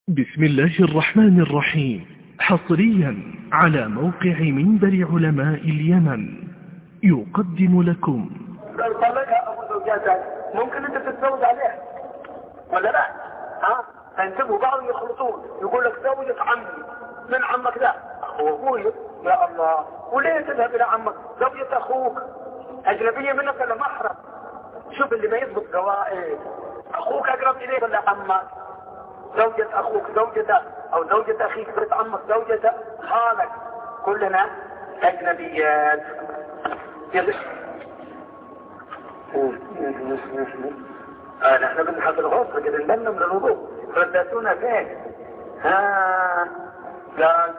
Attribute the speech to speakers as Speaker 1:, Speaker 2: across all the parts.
Speaker 1: بسم الله الرحمن الرحيم. حصريا على موقع منبر علماء اليمن يقدم لكم.
Speaker 2: لو طلقها ابو زوجاتك ممكن انت تتزوج عليها ولا لا؟ فانتبهوا بعض يخلطون، يقول لك زوجة عمي من عمك، لا هو ابوي. يا الله، وليه تذهب الى عمك؟ زوجة اخوك اجنبية منك ولا محرم؟ شوف اللي ما يضبط قواعد. اخوك اقرب اليه ولا عمك؟ زوجة اخوك زوجة او زوجة اخيك بنت عمك زوجة خالك، كلنا اجنبيات. نحن بنحط الغصة كده نبنى من الوضوء، ردتونا فين؟ قال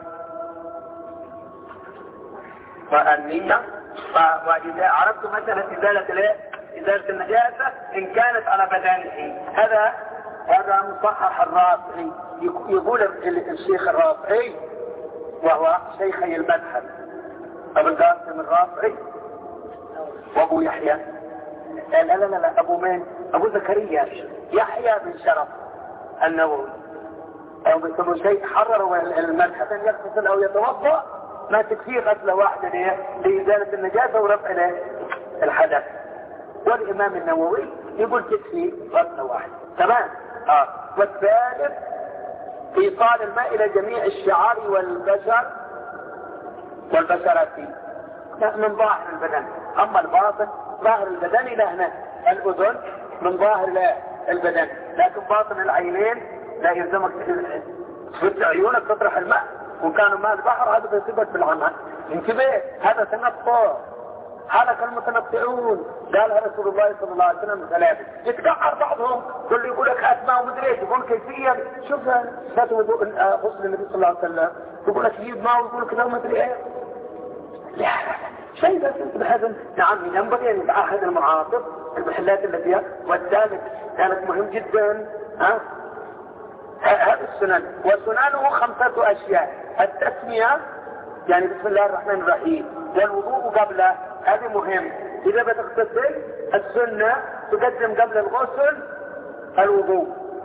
Speaker 2: والنية. وإذا عرفت مثلا إزالة النجاسة إن كانت على بدنه، هذا مصحح الرافعي. يقول الشيخ الرافعي وهو شيخي المذهب أبو القاسم الرافعي وأبو يحيى، لا أبو مين؟ أبو زكريا يحيى بن شرف النووي، أو بيسموا شيء حرروا المذهب أن يغتسل أو يتوضأ ما تكفيه غسلة واحدة لإزالة النجاسة ورفع الحدث. والإمام النووي يقول تكفي غسلة واحدة. تمام. والثالث إيصال الماء إلى جميع الشعار والبشرات من ظاهر البدن. أما الباطن ظاهر البدن إلى هنا، الأذن من ظاهر البدن، لكن باطن العينين لا يلزمك تفتح عيونك تطرح الماء، وكانوا ماء البحر هذا بيصيبك بالعمى. انتبه، هذا تنطع، حالك المتنطعون قالها رسول الله صلى الله عليه وسلم ثلاثة. يتقعر بعضهم كل يقول لك أسماء ومدري ايش، يقول كيفية. شوف ذات وضوء غسل النبي صلى الله عليه وسلم، يقول لك يجيب ماء ويقول كذا ومدري ايش. لا شيء بس انت بهذا. نعم، ينبغي ان يتعهد المعاطف المحلات التي. والثالث مهم جدا، هذا السنن، وسننه 5 أشياء: التسمية يعني بسم الله الرحمن الرحيم، والوضوء قبله، هذا مهم. إذا بتغتسل السنة تقدم قبل الغسل الوضوء،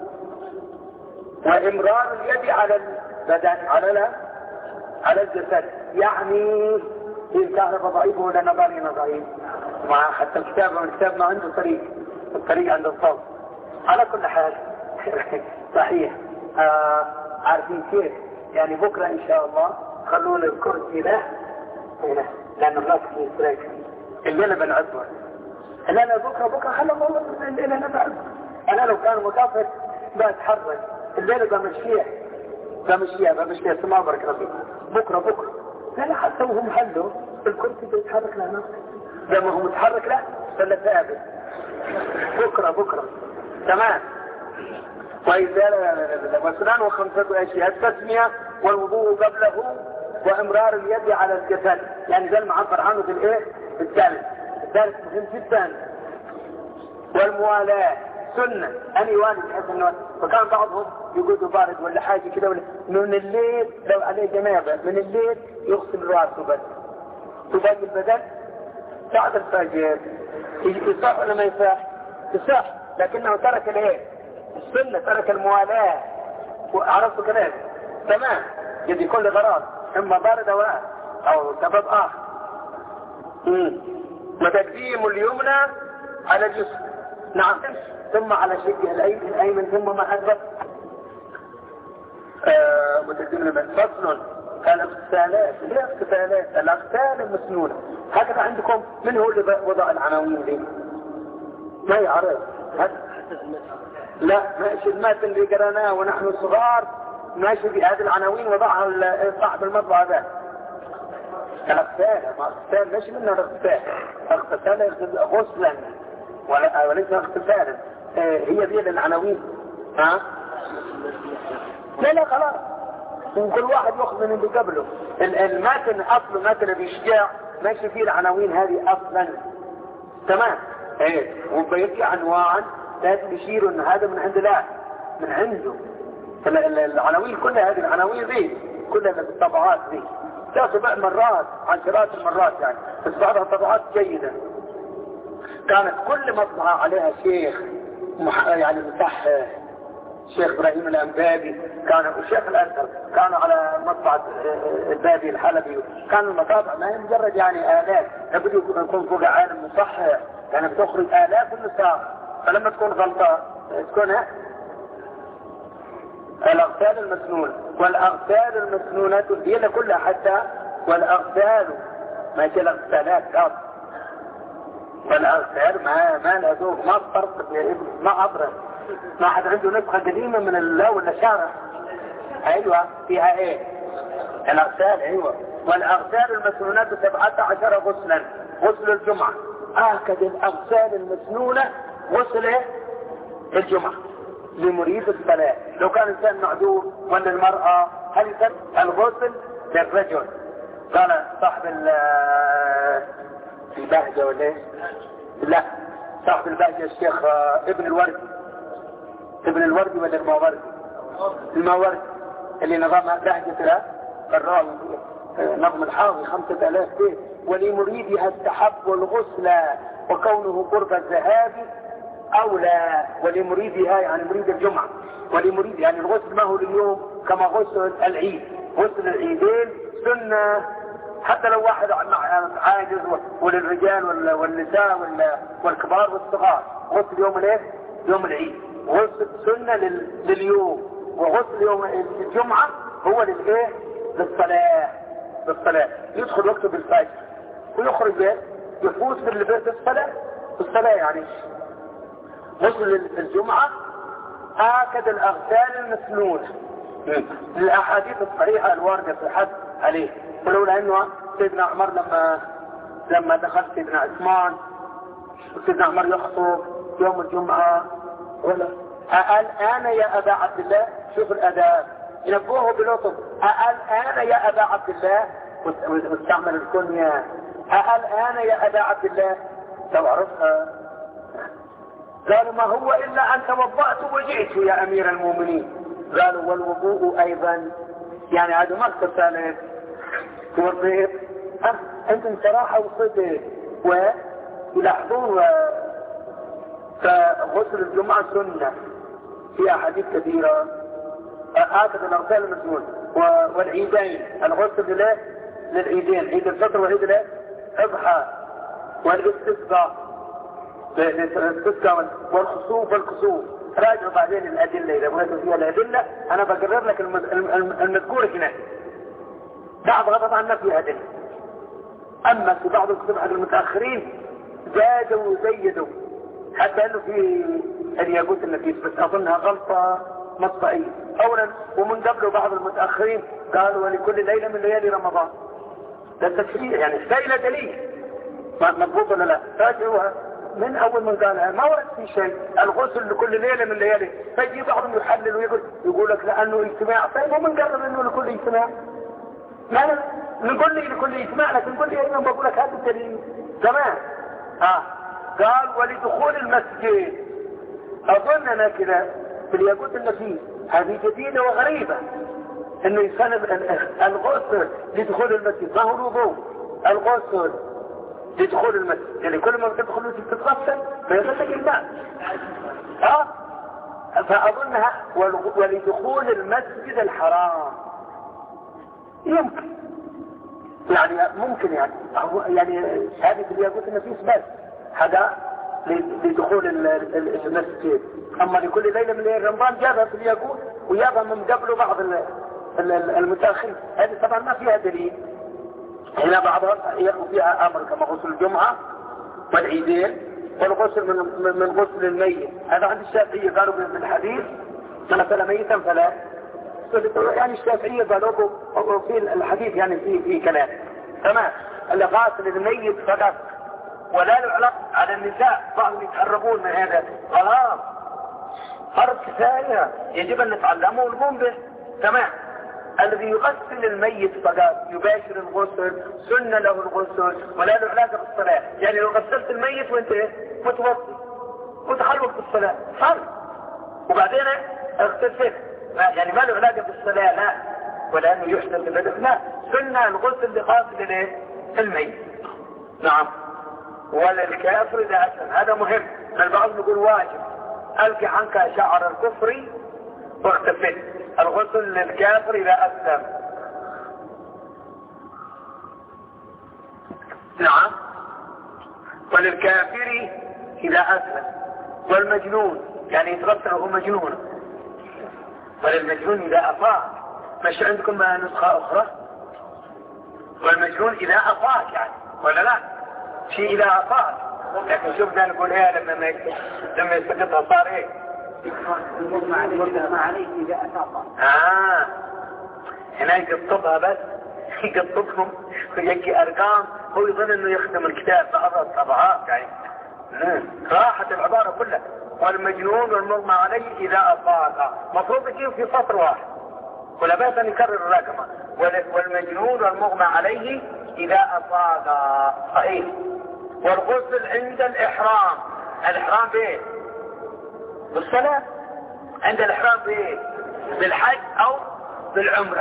Speaker 2: وإمرار اليد على البدن على الجسد، يعني إن كان ضعيف ولا نظري مع حتى الكتاب ما عنده الطريق عند الصوت. على كل حال صحيح. عارفين كيف؟ يعني بكرة إن شاء الله خلونا الكرسي له هنا، لأنه الناس في إسرائيل الليلة بنعدها. لا بكرة خلوا الله الليلة نبعد. أنا لو كان مكافئ بتحرك الليلة بمشيها سماء بارك ربي. بكرة لا حتى وهم حلوا الكرسي بيتحرك له نفسه زي ما هو متحرك له ولا ثابت. بكرة تمام. وسنن 5 أشياء: التسمية، والوضوء قبله، وإمرار اليد على الجسد، يعني ده المعبر عنه بالثالث مهم جدا. والموالاة سنة، أن يوالي بحيث أنه فكان بعضهم يقول بارد ولا حاجة كده، من الليل لو عليه جنابة من الليل يغسل رأسه بس، تباقي البدن بعد الفجر. يصح ولا ما يصح؟ لكنه ترك السنة، ترك الموالاة. وعرفت كذلك تمام. يدي كل غراض، اما بارد او سبب اخر. وتقديم اليمنى على اليسرى، نعم، ثم على شقه الايمن ثم ما ادبر. وتقديم اليمنى. فصل: الاغتسالات. الاغتسال المسنونة هكذا عندكم. من هو اللي وضع العناوين دي؟ ما يعرف. لا ماشي المات اللي قرأناه ونحن صغار، ماشي بهذه العناوين وضعها صاحب المطبعة ذا. اغتسال ليش منه اغتسال غسلا وليس اغتسالا. هي دي العناوين. لا خلاص، وكل واحد يأخذ من اللي قبله. الماتن اصله ماتن بيشجاع، ماشي فيه العناوين هذه اصلا. تمام. وبيطلع انواعا لازم يشيروا ان هذا من عند الله، من عنده. العناوين كلها، هذه العناوين ذي كلها بالطبعات ذي تأخذ مرات، عشرات المرات يعني، بس بعضها طبعات جيدة. كانت كل مطبعة عليها شيخ يعني مصحح الشيخ ابراهيم الانبابي كان، الشيخ الازهر كانوا على مطبعة البابي الحلبي. كان المطابع ما هي مجرد يعني آلاف، يبدو يكون فوق عالم مصحح، يعني بتخرج آلاف النساء. فلما تكون غلطة تكون الأغسال المسنونة، والأغسال المسنونة هي كلها حتى، والأغسال ما هي الأغسالات كاظ، والأغسال ما لها ذوق، ما فرق ما أبرز. ما حد عنده نسخة قديمة من الله ولا شارع؟ ايوه فيها ايه؟ الاغسال. ايوه والاغسال المسنونات 17 غسلا. غسل الجمعة اكد الاغسال المسنونة غسل الجمعة لمريد الصلاة. لو كان انسان معذور ولا المرأة هل يسمى الغسل للرجل؟ قال صاحب البهجة ولا ايه؟ لا صاحب البهجة الشيخ ابن الوردي ولا الماوردي اللي نظمها بهجة الراوي نظم الحاوي 5000 بيت. ولمريدها استحب الغسل وكونه قرب الذهاب أولى. ولمريدها يعني مريد الجمعة، ولمريد يعني الغسل ما هو اليوم كما غسل العيد. غسل العيدين سنة حتى لو واحد عاجز، وللرجال والنساء والكبار والصغار. غسل يوم الايه؟ يوم العيد. غسل سنة لليوم، وغسل يوم الجمعة هو للايه؟ للصلاة. يدخل وقته بالفجر ويخرج يفوز بالصلاة يعني. غسل الجمعة آكد الأغسال المسنونة للأحاديث الصحيحة الواردة في الحد عليه. ولولا أنه سيدنا عمر لما دخل سيدنا عثمان وسيدنا عمر يخطب يوم الجمعة ولا الآن يا أبا عبد الله، شوف الأداب ينبوه بلطف، الآن يا أبا عبد الله، واستعمل الكنية الآن يا أبا عبد الله لو عرفها. قالوا ما هو إلا أن توضأت وجئت يا أمير المؤمنين. قالوا والوضوء أيضا، يعني هذا ما اغتسلت توضيت أنتم صراحة وصدق ويلاحظون. فغسل الجمعة سنة في أحاديث كثيرة آكد الأغسال المسنون. والعيدين الغسل للعيدين، عيد الفطر وعيد الأضحى والاستسقاء والخسوف والكسوف. راجعوا بعدين الأدلة إذا بغيتوا فيها الأدلة، أنا بقرر لك المذكور هنا. بعض غضب عنا فيها أدلة، أما في بعض الكتب حق المتأخرين زادوا وزيدوا حتى أنه في الياقوت النفيس، بس أظنها غلطة مطبعية أولا. ومن قبله بعض المتأخرين قالوا ولكل ليلة من ليالي رمضان. ده التشريع يعني ليلة دليل مضبوط ولا لا؟ راجعوها من أول من قالها ما ورد في شيء. الغسل لكل ليلة من ليالي. فيجي بعضهم يحلل ويقول لك لأنه اجتماع. طيب ومن قرر أنه لكل اجتماع؟ لا نقول لي لكل اجتماع، لكن نقول لي أيضا بقول لك هذا الدليل زمان. قال ولدخول المسجد. أظن أنا كده في الياقوت النفيس هذه جديدة وغريبة، انه يسند الغسل لدخول المسجد. ما هو الوضوء؟ الغسل لدخول المسجد، يعني كل ما تدخل المسجد تتغسل فيغسل الماء. فأظنها ولدخول المسجد الحرام يمكن، يعني ممكن يعني هذه في الياقوت النفيس بس هذا لدخول المسجد. اما لكل ليلة من ليالي رمضان جابها في الياقوت وجابها من قبله بعض المتاخرين. هذه طبعا ما فيها دليل. هنا بعضها فيها امر كما غسل الجمعة والعيدين والغسل من غسل الميت. هذا عند الشافعية قالوا بالحديث من غسل ميتا فلا، يعني الشافعية قالوا في الحديث يعني في كلام تمام. اللي غاسل الميت فقط ولا له علاقة على النساء. بعضهم يتهربون من هذا. خلاص فرض كفاية يجب ان نتعلمه ونقوم به تمام. الذي يغسل الميت فقط يباشر الغسل، سنة له الغسل ولا له علاقة بالصلاة. يعني لو غسلت الميت وانت متوضي وتخلوك بالصلاة فرض وبعدين اغتسل، يعني ما له علاقة بالصلاة لا، ولا انه يحسن بالبدء لا، سنة الغسل لغاسل الميت. نعم. وللكافر إذا أسلم، هذا مهم. البعض يقول واجب. ألقي عنك شعر الكفر واختفت. الغسل للكافر إذا أسلم. نعم. وللكافر إذا أسلم. والمجنون يعني يتغسل وهو مجنون. وللمجنون إذا أفاق. مش عندكم نسخة أخرى؟ والمجنون إذا أفاق يعني ولا لا؟ شيء إذا أفاق. لكن شوفنا نقول ايه لما يسقطها صار ايه؟
Speaker 3: ما عليه إذا أفاق.
Speaker 2: هنا يقطبها بس يقطبهم ويجي أرقام. هو يظن انه يخدم الكتاب بعض الطبعات يعني. راحت العبارة كلها. والمجنون والمغمى عليه إذا أفاق. مفروض يجيب في سطر واحد ولا بأس أن يكرر الرقم. والمجنون والمغمى عليه إذا أفاق. صحيح. والغسل عند الإحرام. الإحرام بإيه؟ بالصلاة. عند الإحرام بإيه؟ بالحج أو بالعمرة.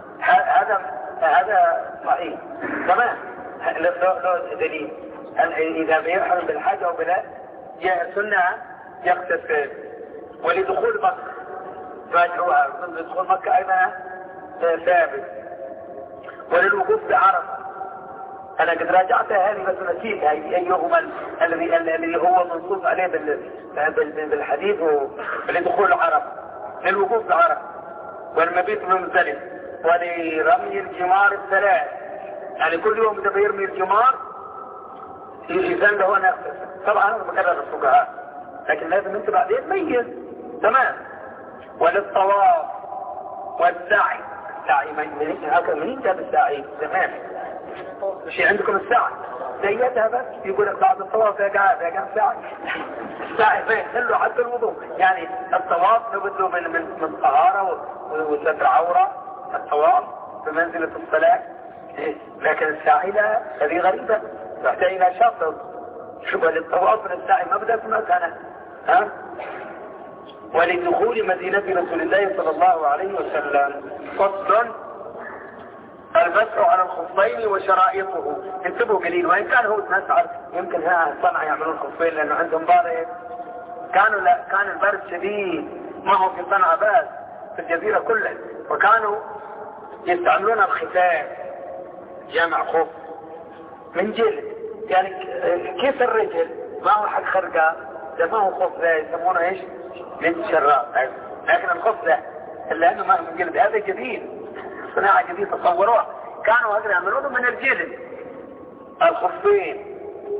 Speaker 2: هذا صحيح. تمام. له دليل. إذا بيحرم بالحج أو بلا جاء السنة يغتسل. ولدخول مكة راجعوها. لدخول مكة أيضا ثابت. وللوقوف بعرفة. أنا قد راجعتها هذه بس نسيتها أيهما الذي هو منصوص عليه بالحديث ولدخول عرفة. للوقوف بعرفة. والمبيت بمزدلفة. ولرمي الجمار الثلاث. يعني كل يوم إذا بيرمي الجمار يزن له أنا طبعا هذا مكرر الفقهاء لكن لازم انت بعدين تميز. تمام. وللطواف والسعي. السعي منين جاب السعي؟ تمام. مش عندكم السعي زيتها بس يقول لك بعد الطواف يا قاعد سعي. السعي فين خلوا حتى الوضوء. يعني الطواف نبدو من طهارة وستر عورة. الطواف بمنزلة الصلاة. لكن السعي لا. هذه غريبة تحتاج إلى شرط. شبه للطواف من السعي مبدأ في مكانه. ولدخول مدينة رسول الله صلى الله عليه وسلم. فصل. المسح على الخفين وشرائطه. انتبهوا قليل. وإن كان هو نسعر يمكن ها صنع يعملون خفين لأنه عندهم بارد. كان البرد شديد ما هو في صنعاء بس في الجزيرة كلها. وكانوا يستعملون الختان جمع خف من جلد. يعني كيس الرجل ما هو حق خرقة. ده ما هو خف ده يسمونه ايش؟ من شراب. لكن الخف ده اللي انه ما هو من جلد هذا جديد. صناعة جديدة تصوروها. كانوا هذول يعملونه من الجلد. الخفين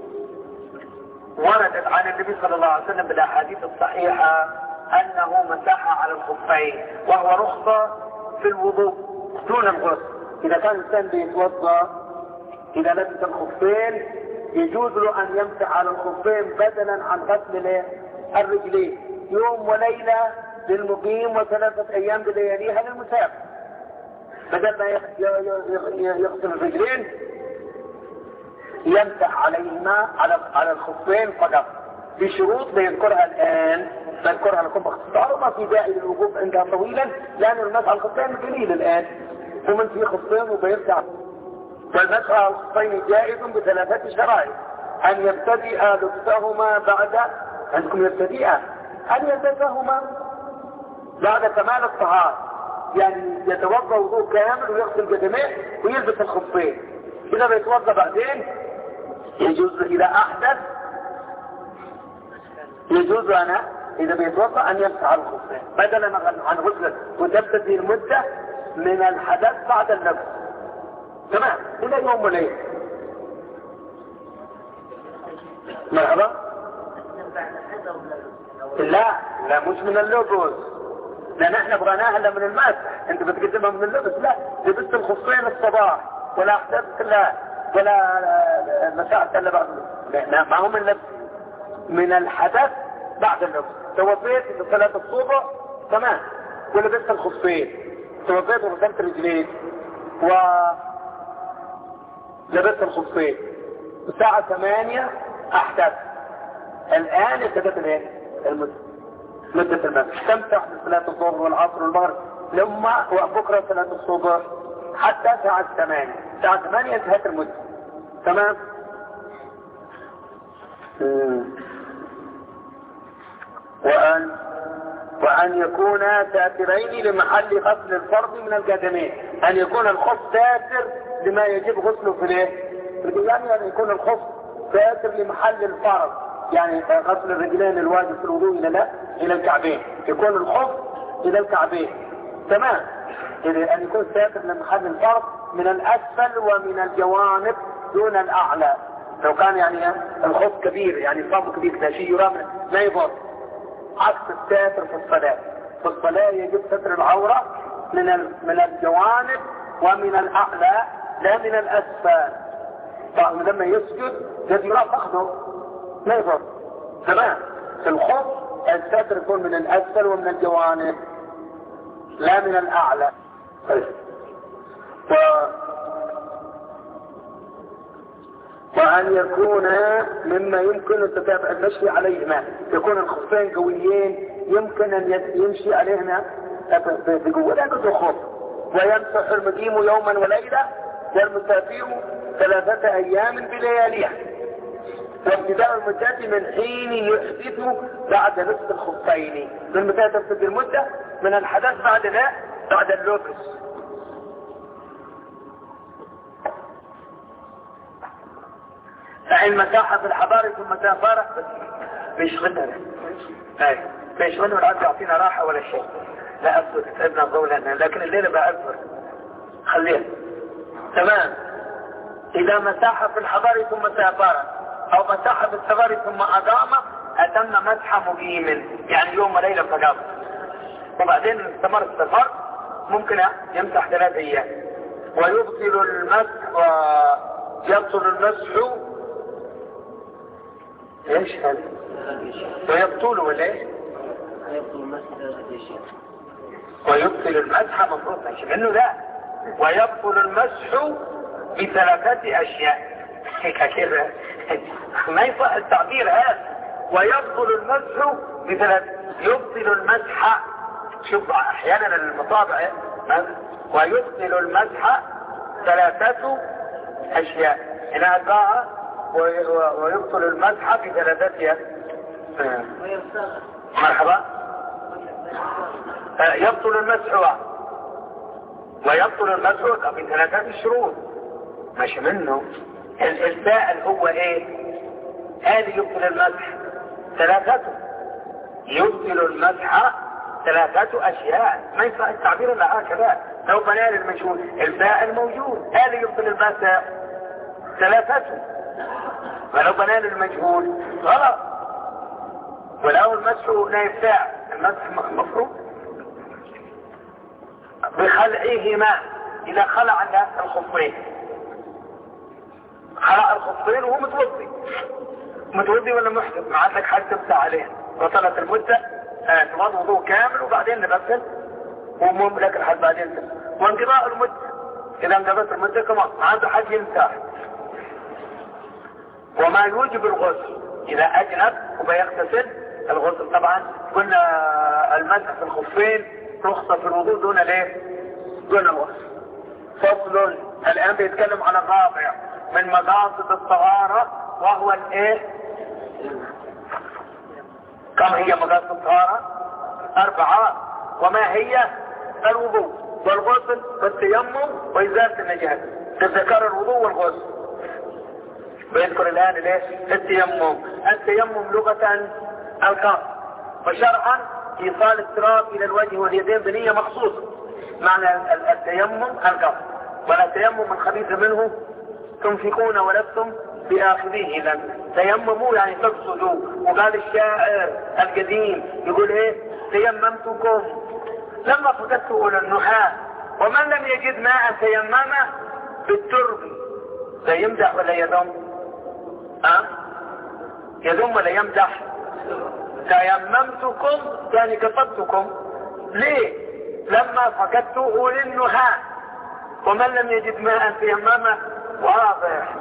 Speaker 2: وردت عن النبي صلى الله عليه وسلم بالاحاديث الصحيحة انه مسح على الخفين وهو رخصة في الوضوء دون الغسل. اذا كان الانسان بيتوضا اذا لبس الخفين يجوز له ان يمسح على الخفين بدلا عن غسل الرجلين يوم وليلة للمقيم و3 ايام بلياليها للمسافر. بدل ما يغسل الرجلين يمسح عليهما على الخفين فقط بشروط بيذكرها الآن. بذكرها لكم باختصار وما في داعي للوقوف عندها طويلا لأن المسح على الخفين قليل الآن. ومن في خفين وبيمسح. والمسح على الخفين جائز ب3 شرائط. أن يبتدئ لبسهما بعد عندكم يبتدئ أن يلبسهما بعد كمال الطهارة. يعني يتوضا وضوء كامل ويغسل قدميه ويلبس الخفين. إذا بيتوضا بعدين يجوز إذا أحدث يجوز إذا بيتوضا أن يمسح على الخفين بدلا عن غسل وتبتدي المدة من الحدث بعد اللبس. تمام. إلى يوم وليلة. مرحبا. لا مش من اللبس. لأن احنا بغناها الا من المسح. انت بتقدمها من اللبس. لا لبست الخفين الصباح ولا احدثت ولا مسحت الا بعد. لا ما هو من اللبس. من الحدث بعد اللبس. توضيت في صلاة الصبح تمام ولبست الخفين. توضيت وغسلت رجليك ولبست الخفين الساعة 8 احدث. الان ابتدت مدة المسح. تمسح بصلاة الظهر والعصر والمغرب لما وبكرة صلاة الصبح حتى ساعة 8. ساعة 8 انتهت المدة. تمام. وأن وأن يكونا ساترين لمحل غسل الفرض من القدمين. أن يكون الخف ساتر لما يجب غسله في الايه؟ يعني أن يكون الخف ساتر لمحل الفرض، يعني غسل الرجلين الواجب في الوضوء إلى الكعبين، يكون الخف إلى الكعبين. تمام. أن يكون ساتر لمحل الفرض من الأسفل ومن الجوانب دون الأعلى. لو كان يعني الخف كبير، يعني صابه كبير كده شيء يرام ما يضر. عكس الساتر في الصلاة. في الصلاة يجب ستر العورة من الجوانب ومن الأعلى لا من الأسفل. لما يسجد يجب يرام فخذه ما يضر. تمام. في الخف الستر يكون من الأسفل ومن الجوانب لا من الأعلى. وأن يكون مما يمكن التتابع المشي عليهما، يكون الخفين قويين يمكن أن يمشي عليهما بقوة لا تخف. ويمسح المقيم يوما وليلة والمسافر 3 أيام بلياليها. وابتداء المدة من حين يحدث بعد لبس الخفين. من متى تبتدي المدة؟ من الحدث بعد اللبس. فإن مساحة في الحضارة ثم تفارق بيشغلنا بيشغلنا والعاد يعطينا راحة ولا شيء. لا أبدو تتعبنا قولنا، لكن الليلة بقى أكبر خليها. تمام. إذا مساحة في الحضارة ثم تفارق أو مساحة في الصغار ثم أقام أتم مسح مقيم، يعني يوم وليلة فقط. وبعدين استمر السفر ممكن يمسح 3 أيام. ويبطل المسح ويبطل المسح ايش هذا؟ ويبطل ولا ايش؟ ويبطل المسح مفروض ماشي منه لا. ويبطل المسح ب3 أشياء. هيك كده ما يصح التعبير هذا. ويبطل المسح يبطل المسح. شوف احيانا المطابع ويبطل المسح 3 أشياء. هنا أتباعها ويبطل المسح ب3 أشياء. مرحبا. يبطل المسح ويبطل المسح ب3 شروط ماشي منه. الفاعل هو ايه؟ هذه يبطل المسح 3. يبطل المسح 3 أشياء. ما يصح التعبير الا هكذا. لو بنى المجهول الفاعل موجود، هذا يبطل المسح 3. ولو بنى المجهول غلط. ولو المسح نائب فاعل المسح مفروض بخلعهما. إذا خلع الخفين، خلع الخفين وهو متوضي ولا محدث، ما عندك حد تمسح عليه. وصلت المدة تمضي وضوء كامل وبعدين نغسل ومملك لحد بعدين. وانقضاء المدة إذا انقضت المدة كمان ما عنده حد يمسح. وما يوجب الغسل إذا أجنب وبيغتسل الغسل. طبعا قلنا المسح في الخفين رخصة في الوضوء دون الغسل. فصل. الآن بيتكلم عن الرابع من مقاصد الطهارة وهو الايه؟ كم هي مقاصد الطهارة؟ 4. وما هي؟ الوضوء والغسل والتيمم وإزالة النجاسة. تذكر الوضوء والغسل. ويذكر الآن التيمم لغة الكف، وشرعا إيصال التراب إلى الوجه واليدين بنية مخصوصة. معنى التيمم الكف. ولا تيمم من خبيث منه تنفقون ولستم بآخذيه. إذا تيمموا يعني تقصدوا. وقال الشاعر القديم يقول ايه؟ تيممتكم لما فقدت أولى النحاة ومن لم يجد ماء تيمم بالترب. لا يمدح ولا يذم؟ يذم ولا يمدح؟ تيممتكم يعني قصدتكم. ليه؟ لما فقدت أولى النحاة ومن لم يجد ماء تيمم. واضح.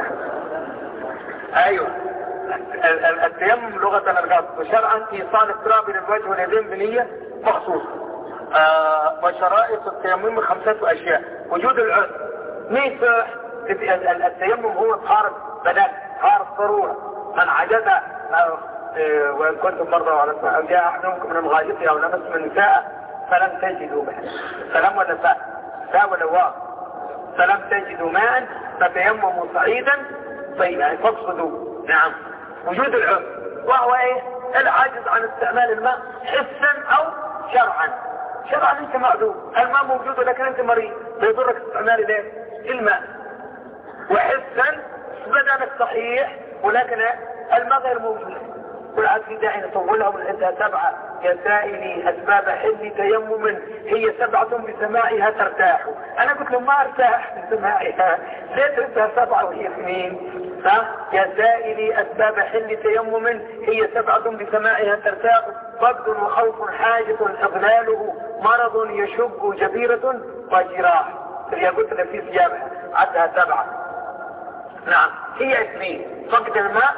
Speaker 2: ايوه. التيمم لغة الغسل، وشرعا ايصال التراب الى الوجه واليدين بنية مخصوصة. وشرائط التيمم 5 أشياء. وجود العذر. ميسح. التيمم هو طهارة بدن، طهارة ضرورة. من عجز وإن كنتم مرضى أو جاء أحد منكم من الغائط أو لمس من نساء فلم تجدوا ماء. فلم ولا فاء ولا واو. فلم تجدوا ماء فتيمموا صعيدا طيب يعني فاقصدوا. نعم. وجود العذر وهو ايه؟ العجز عن استعمال الماء حسا او شرعا. شرعا انت معذور، الماء موجود لكن انت مريض فيضرك استعمال ايه؟ الماء. وحسا بدنك صحيح ولكن الماء غير موجود. والعاد في داعي نطولها ونعدها 7 يا سائلي اسباب حل تيمم هي 7 بسماعها ترتاح. انا قلت له ما ارتاح بسماعها، ليه ترتاح 7 وهي 2؟ يا سائلي اسباب حل تيمم هي 7 بسماعها ترتاح. فقد وخوف حاجة اغلاله مرض يشب جبيرة وجراح. هي قلت لها في سيابها عدها 7. نعم هي 2 فقد الماء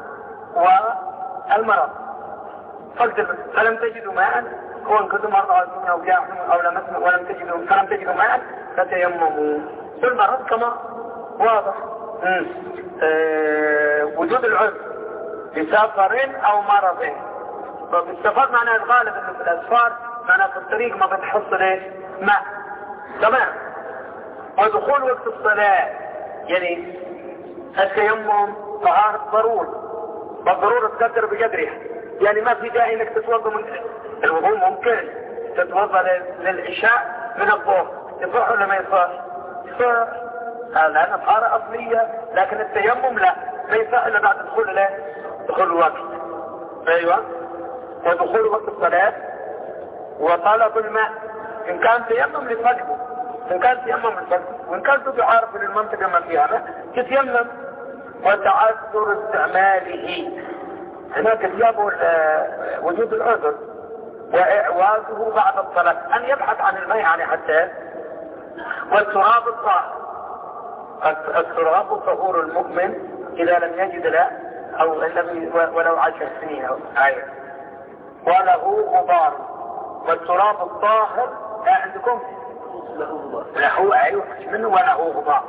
Speaker 2: والمرض. فقد الماء فلم تجدوا ماء هو ان كنتم مرضى او جاء او لمسوا ولم تجدوا فلم تجدوا ماء فتيمموا. والمرض كما واضح. وجود العذر بسفر او مرض. فالسفر معناه الغالب انه في الاسفار معناه في الطريق ما بتحصل ايش؟ ماء. تمام. ودخول وقت الصلاة يعني التيمم طهارة ضرورة والضرورة تقدر بقدرها. يعني ما في داعي انك تتوضا من الوضوء ممكن تتوضا للعشاء من الظهر يصح ولا ما يصح؟ يصح لأنها طهارة أصلية. لكن التيمم لا ما يصح إلا بعد دخول الوقت. أيوة. ودخول وقت الصلاة وطلب الماء إن كان تيمم لفقده وإن كان تعرف للمنطقة ما فيها ماء تتيمم. وتعذر استعماله هناك جابوا وجود العذر وإعوازه بعد الصلاة أن يبحث عن الماء يعني حتى. والتراب الطاهر. التراب طهور المؤمن إذا لم يجد له أو ولو 10 سنين أو آية. وله غبار. والتراب الطاهر عندكم له أيوه منه وله غبار.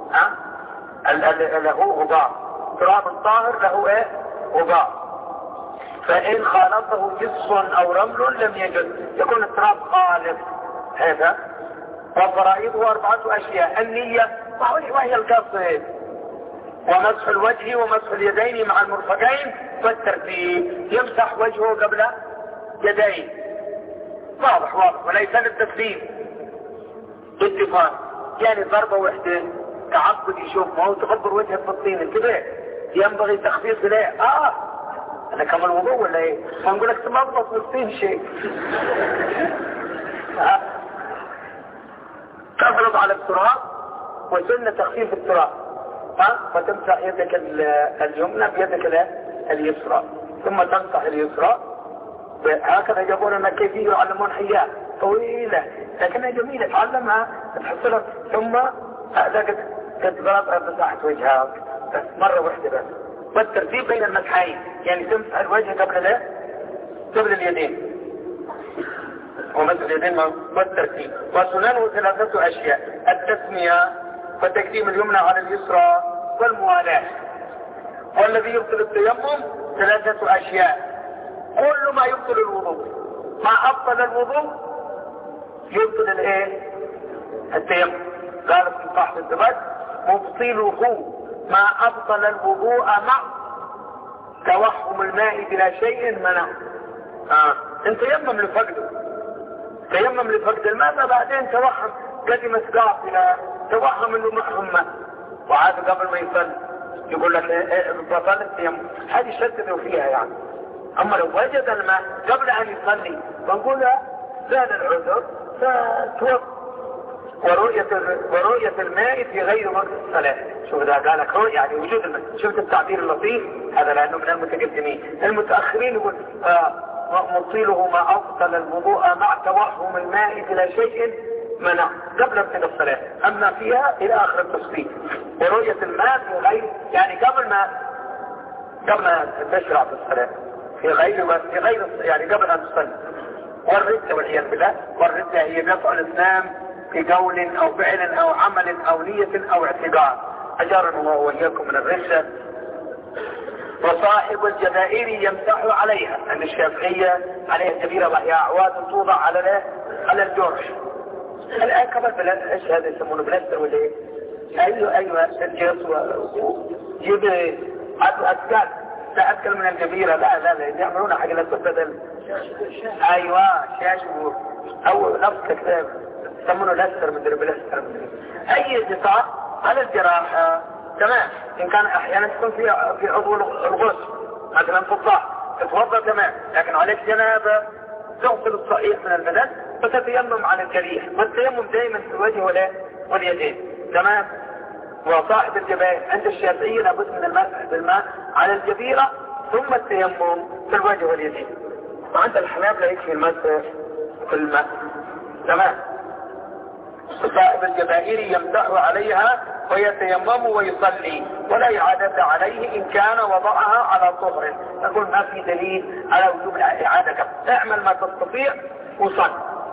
Speaker 2: له غبار. تراب الطاهر له ايه؟ غبار. فإن خالطه جص أو رمل لم يجد يكون التراب خالص هذا. وفرائضه 4 أشياء: النية وهي القصد، ومسح الوجه ومسح اليدين مع المرفقين والترتيب. يمسح وجهه قبل يديه. واضح وليس للتسليم اتفاق. يعني ضربة واحدة تعبد يشوف ما هو تغبر وجهك في الطين كده ينبغي تخفيف ليه. انا كمان الوضوء ولا ايه؟ ما نقول لك تمضغط والطين شيء. تفرض على التراب وسنة تخفيف التراب. فتمسح يدك اليمنى بيدك اليسرى ثم تمسح اليسرى. هكذا جابوا لنا كيفية يعلمون حيات طويلة لكنها جميلة تعلمها تحصلها. ثم هذا قد مسحت وجهها مرة واحدة بس. والترتيب بين المسحين يعني تمسح الوجه قبل اليدين ومسح اليدين والترتيب. وسننه 3 أشياء: التسمية وتقديم اليمنى على اليسرى والموالاة. والذي يبطل التيمم 3 أشياء: كل ما يبطل الوضوء. ما أبطل الوضوء يبطل الايه؟ التيمم. قال ابن صاحب الزبد: مبطله ما أبطل الوضوء مع توهم الماء بلا شيء منع. انت تيمم لفقد الماء بعدين توهم قدم سقاط توهم انه معهم ماء وعاد قبل ما يصلي يقول لك بطل التيمم. هذه شددوا فيها يعني. اما لو وجد الماء قبل ان يصلي فنقول زاد العذر فتوضا. ورؤية الماء في غير وقت الصلاة. شوف ده قالك رؤية يعني وجود الماء. شفت التعبير اللطيف هذا لأنه من المتقدمين. المتأخرين يقول مطيله ما أبطل الوضوء مع توهم الماء بلا شيء منع قبل ابتداء الصلاة. أما فيها إلى آخر التفصيل. ورؤية الماء في غير يعني قبل ما تشرع في الصلاة في غير يعني قبل أن تصلي. والردة والعياذ بالله. والردة هي قطع الإسلام في قول أو فعل أو عمل أو نية أو اعتقاد. أجارنا الله وإياكم من الردة. وصاحب الجبائر يمسح عليها، عند الشافعية عليها الجبيرة وهي أعواد توضع على الجرح. الآن كمان بلاد ايش هذا يسمونه بلاستر ولا ايه؟ ايوه الجرس وجيب أسكال، لا أسكال من الجبيرة، لا يعملون حاجة لا تبدل. ايوه شاش او نفس كتاب يسمونه لاستر من بلاستر. اي قطع على الجراحة تمام. ان كان احيانا تكون في عضو الغسل مثلا في الظهر تتوضا تمام، لكن عليك جنابه تغسل الصحيح من البدن فتتيمم على الجريح، والتيمم دائما في الوجه واليدين تمام. وصاحب الجبائر عند الشافعية لابد من المسح بالماء على الجبيرة ثم التيمم في الوجه واليدين، وعند الحنابلة يكفي المسح في الماء تمام. صاحب الجبائر يمسح عليها ويتيمم ويصلي ولا إعادة عليه إن كان وضعها على طهر. نقول ما في دليل على وجوب الإعادة، اعمل ما تستطيع وصل.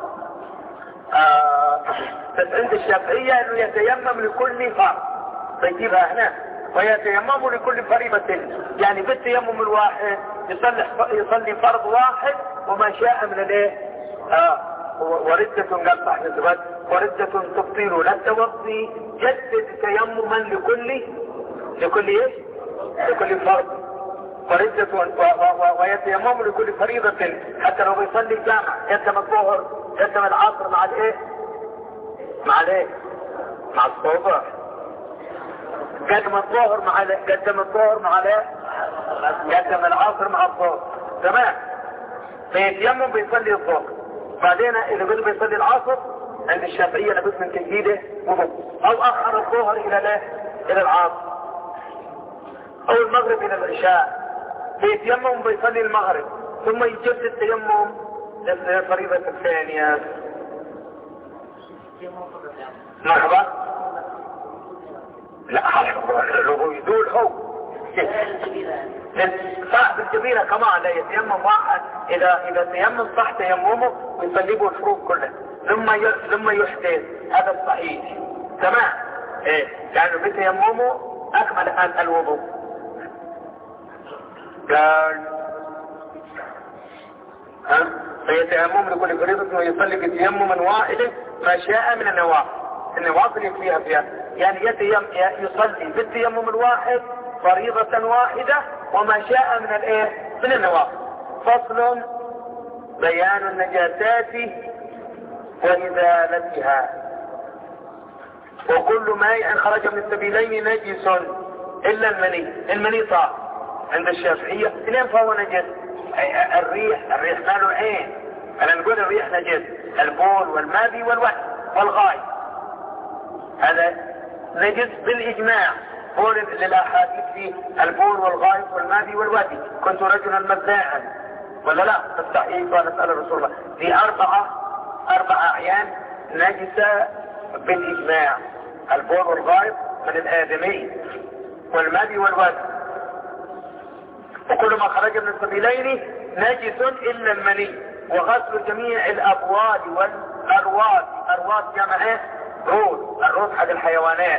Speaker 2: بس عند الشافعية انه يتيمم لكل فرض، فيجيبها هنا ويتيمم لكل فريضة، يعني بالتيمم الواحد يصلي فرض واحد وما شاء من الايه وردة قال صاحب الزبد وردة تبطيل لا توضي جدد تيمما لكل ايش؟ لكل فرض وردة ويتيمم لكل فريضة، حتى لو بيصلي الجامع قدم الظهر قدم العصر مع الايه؟ مع الصبح. قدم الظهر قدم العصر مع الظهر تمام. فيتيمم بيصلي الظهر، بعدين اذا بده بيصلي العصر عند الشافعية لابد من تجديده وضوء، او اخر الظهر الى العصر، او المغرب الى العشاء. بيتيمم بيصلي المغرب ثم يجدد التيمم للفريضة الثانية. مرحبا. لا يدول هو صاحب الكبيرة كمان لا يتيمم واحد، اذا تيمم صح تيممه ويصلبه الفروض كلها ثم يحدث، هذا الصحيح تمام ايه، لانه بتيممه اكمل الوضوء. قال فيتيمم لكل فريضة ويصلي بتيمم واحد ما شاء من النوافل فيها يعني يصلي بالتيمم الواحد فريضة واحدة وما شاء من النوافل. فصل بيان النجاسات وإزالتها. وكل ماء خرج من السبيلين نجس إلا المني طاهر عند الشافعية اثنين فهو نجس. الريح ماله عين، أنا نقول الريح نجس، البول والمادي والغاية هذا نجس بالإجماع. بول للأحاديث فيه البول والغائط والمادي والودي، كنت رجلا مذاعا ولا لا تستحيي ونسأل الرسول الله. في أربع أعيان نجسة بالإجماع، البول والغائط من الآدمي والمادي والودي. وكل ما خرج من السبيلين نجس إلا المني. وغسل جميع الأبواد والأرواد جمع الروث حق الحيوانات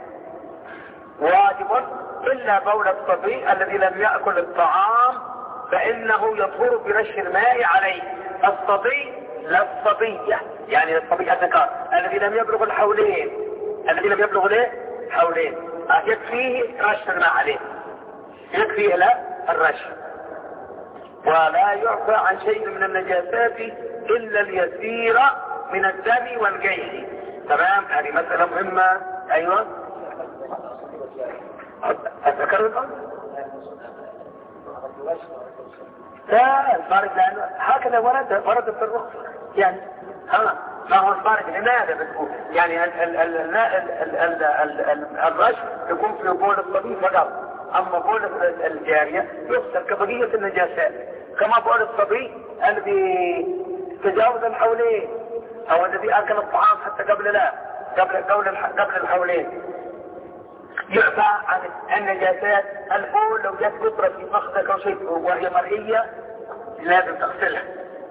Speaker 2: واجب إلا بول الصبي الذي لم يأكل الطعام فإنه يطهر برش الماء عليه. الصبي لا الصبية، يعني الصبي الذكر الذي لم يبلغ الحولين، حولين يكفيه رش الماء عليه، يكفيه الرش. ولا يعفى عن شيء من النجاسات إلا اليسير من الدم والجيش. تمام، هذه مسألة مهمة. أيوة أتذكر الآن لا الفارق، لأنه هكذا ورد في الرخصة يعني. ما هو الفارق لماذا بتقول يعني الرش يكون في بول الصبي فقط، أما بول الجارية يغسل كبقية النجاسات، كما بول الصبي الذي تجاوز الحولين أو الذي أكل الطعام حتى قبل الحولين يعفى عن النجاسات. البول لو جت قطرة في فخذك أو شيء وهي مرئية لازم تغسلها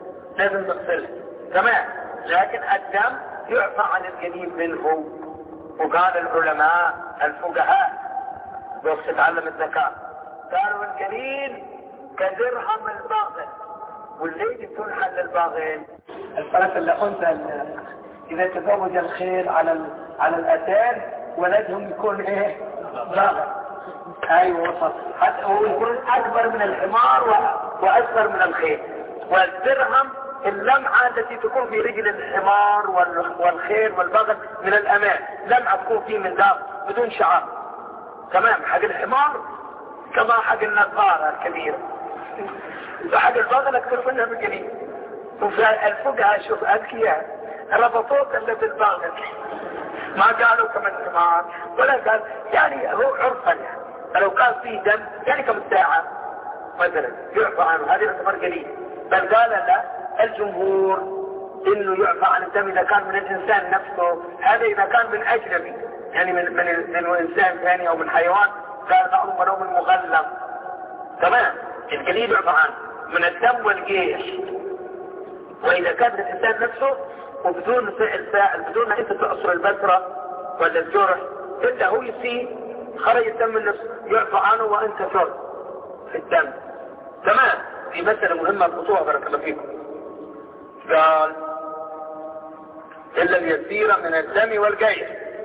Speaker 2: تمام، لكن الدم يعفى عن الجديد منه. وقال العلماء الفقهاء بس تتعلم الذكاء قالوا الجليل كدرهم الباغل، والليل تنحل للباغل. الفرس اللي أنثى إذا تزوج الخيل على الأتان ولدهم يكون إيه؟ باغل. أيوة، ويكون أكبر من الحمار وأصغر من الخيل. والدرهم اللمعة التي تكون في رجل الحمار والخيل والبغل من الأمام، لمعة تكون فيه من داخل بدون شعر. تمام، حق الحمار كما حق النظارة الكبيرة، وحق البغل أكثر منها بقليل. وفي الفقهاء شوف أذكياء ربطوك اللي بالبغل، ما قالوا كما الحمار ولا قال، يعني هو عرفا يعني. فلو كان فيه دم يعني كم ساعة مثلا يعفى عنه، هذه تعتبر قليل. بل قال لا، الجمهور انه يعفى عن الدم اذا كان من الانسان نفسه، هذا اذا كان من اجنبي يعني من انسان ثاني او من حيوان، قال بعضهم ولو من مغلظ. تمام، القليل يعفى عنه من الدم والجيش. واذا كان من الانسان نفسه وبدون فعل بدون ما انت تعصر البصره ولا الجرح، الا هو يصير خرج الدم من نفسه يعفى عنه وانت فرد في الدم. تمام، في مسألة مهمة الخطوة بارك الله فيكم. قال إلا اليسير من الدم والجيش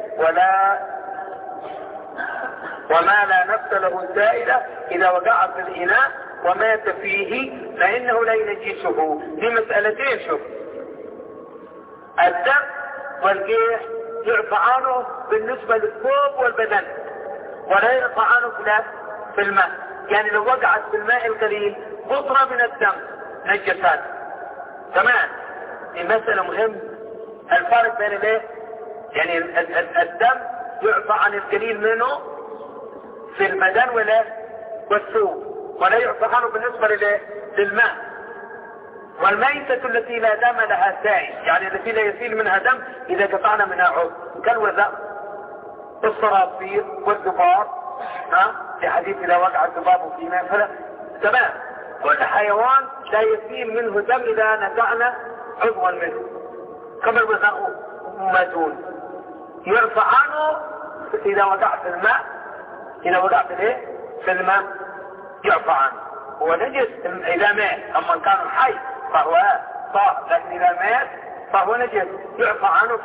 Speaker 2: وما لا نفس له سائلة إذا وقع في الإناء ومات فيه فإنه لا ينجسه. دي مسألتين. شوف، الدم والجيش يعفى عنه بالنسبة للثوب والبدن، ولا يعفى عنه في الماء. يعني لو وقعت في الماء القليل قطرة من الدم نجسات. تمام، المسألة مهم الفارق بين الايه؟ يعني الدم يعفى عن القليل منه في البدن والثوب، ولا يعفى عنه بالنسبة للماء. والميتة التي لا دم لها سائل، يعني التي لا يسيل منها دم إذا قطعنا منها عضو كالوزغ والصراصير والذباب، في حديث إذا وقع الذباب في ماء فلا. تمام، كل حيوان لا يسيل منه دم إذا نزعنا عضوا منه، كما الوزغ وماتون يرفع عنه إذا وقع في الماء. إذا وقع في الماء يرفع عنه. هو نجس إذا مات، أما كان حي فهو صار، لكن إذا مات فهو نجس يعفى عنه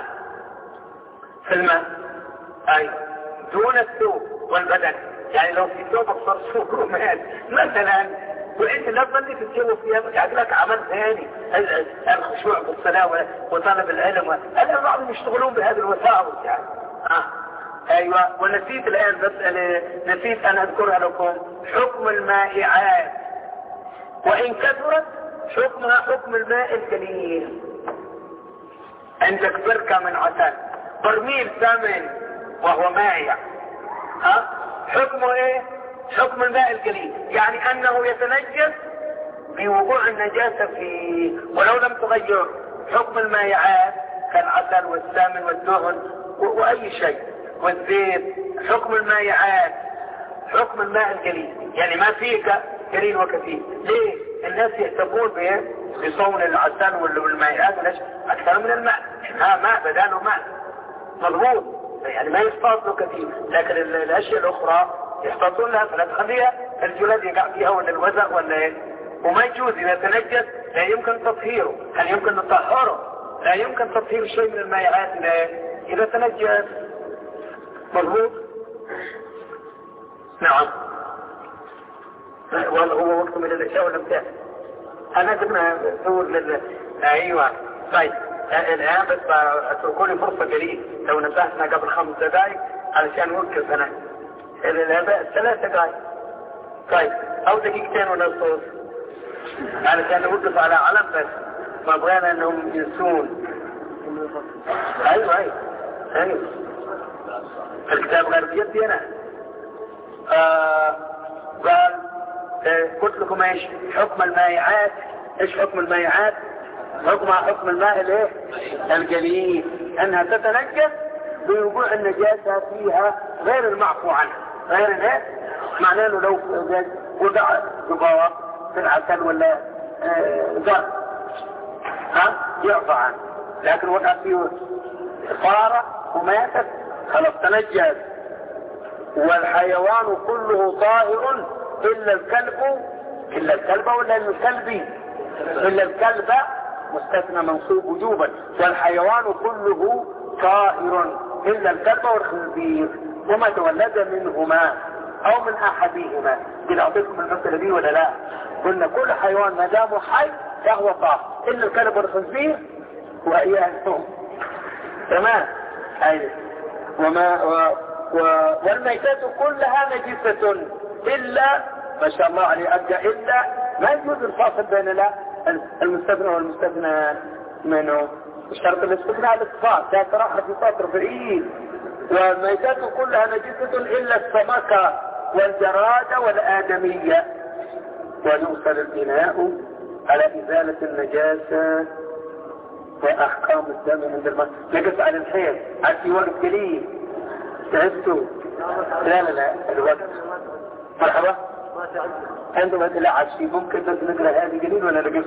Speaker 2: في الماء. أي دون الثوب والبدن. يعني لو في ثوبك صرصور ومات مثلا، وانت لا تظني تتجوز فيها يعني لك عمل ثاني، الخشوع بالصلاة وطلب العلم. الآن بعضهم يشتغلون بهذه الوساوس يعني. ايوه، ونسيت الآن مسألة نسيت ان اذكرها لكم. حكم المائعات وان كثرت حكمها حكم الماء القليل. عندك بركة من عسل، برميل ثمن وهو مائع، حكمه ايه؟ حكم الماء القليل، يعني انه يتنجس بوقوع النجاسة فيه ولو لم تغير. حكم المائعات كالعسل والسمن والدهن واي شيء والزيت، حكم المائعات حكم الماء القليل، يعني ما فيه قليل وكثير. ليه؟ الناس يحتفون بصون العسل والمائعات اكثر من الماء. ماء بدانه ماء مضبوط، يعني ما يصطاد له كثير، لكن الاشياء الاخرى يحتاطون لها، فلا تخليها الجلد يقع فيها ولا الوزغ ولا ايه. وما يجوز اذا تنجس لا يمكن تطهيره. هل يمكن نطهره؟ لا يمكن تطهير شيء من المائعات اذا تنجس. مضبوط؟ نعم. والله هو وقت من الاشياء ولا بتاع انا كنا نقول ايوه. طيب الان بس اتركوا لي فرصه قليل، لو نبهتنا قبل 5 دقائق علشان نوقف هنا 3 دقائق. طيب او دقيقتين ونص علشان نوقف على علم، بس ما بغينا انهم ينسون. ايوه الكتاب غير بيدي انا. قال قلت لكم ايش حكم المائعات. ايش حكم المائعات؟ حكمها حكم الماء الايه؟ القليل، انها تتنجس بوقوع النجاسة فيها غير المعفو عنها. غير الايه؟ معناه انه لو وقع ذباب في العسل ولا زر يعفى عنه، لكن وقع فيه صارة وماتت خلاص تنجس. والحيوان كله طاهر إلا الكلب ولا الكلب؟ إلا الكلب مستثنى منصوب وجوبا، والحيوان كله طاهر إلا الكلب والخنزير وما تولد منهما أو من أحدهما. كده أعطيكم المثل دي ولا لا؟ قلنا كل حيوان ما دام حي فهو طاهر إلا الكلب والخنزير وإياهم. تمام. والميتات كلها نجسة إلا ما شاء الله عليه أبقى إلا ما يجوز الفاصل بين المستثنى والمستثنى منه. الشرط الاستثناء الاتصال لا تراحة في سطر بعيد. والميتات كلها نجسة إلا السمكة والجراد والآدمية. ويغسل الإناء على إزالة النجاسة وأحكام الدم عند الماء. نقص على الحيض عاد في وقت قليل تعبتوا؟ لا الوقت مرحبا. عندما لا عاد شيء ممكن بس نقرأ هذه قليل ولا نقص؟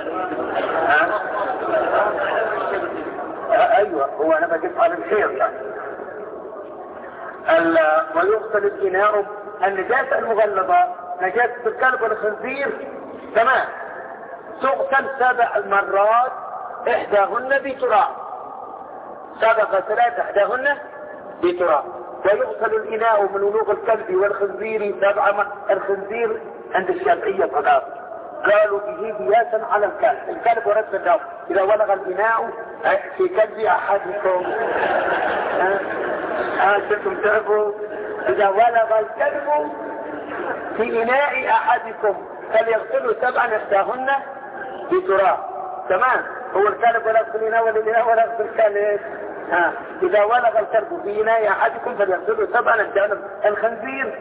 Speaker 2: ايوه هو انا بقص على الحيض يعني. ويغسل الإناء النجاسة المغلظة نجاسة الكلب والخنزير تمام تغسل 7 مرات إحداهن بتراب. 7 غسلات إحداهن بتراب. ويغسل الإناء من ولوغ الكلب والخنزير 7 الخنزير عند الشافعية فقط قالوا به قياسا على الكلب ورد الدم. إذا ولغ الإناء في كلب أحدكم أنتم تعرفوا إذا ولغ الكلب في إناء أحدكم فليغسلوا 7 إحداهن بتراب. تمام. هو الكلب ولغ في الإناء والإناء ولغ في الكلب. إذا ولغ الكلب في إناء أحدكم فليغسلوا 7 إحداهن. الخنزير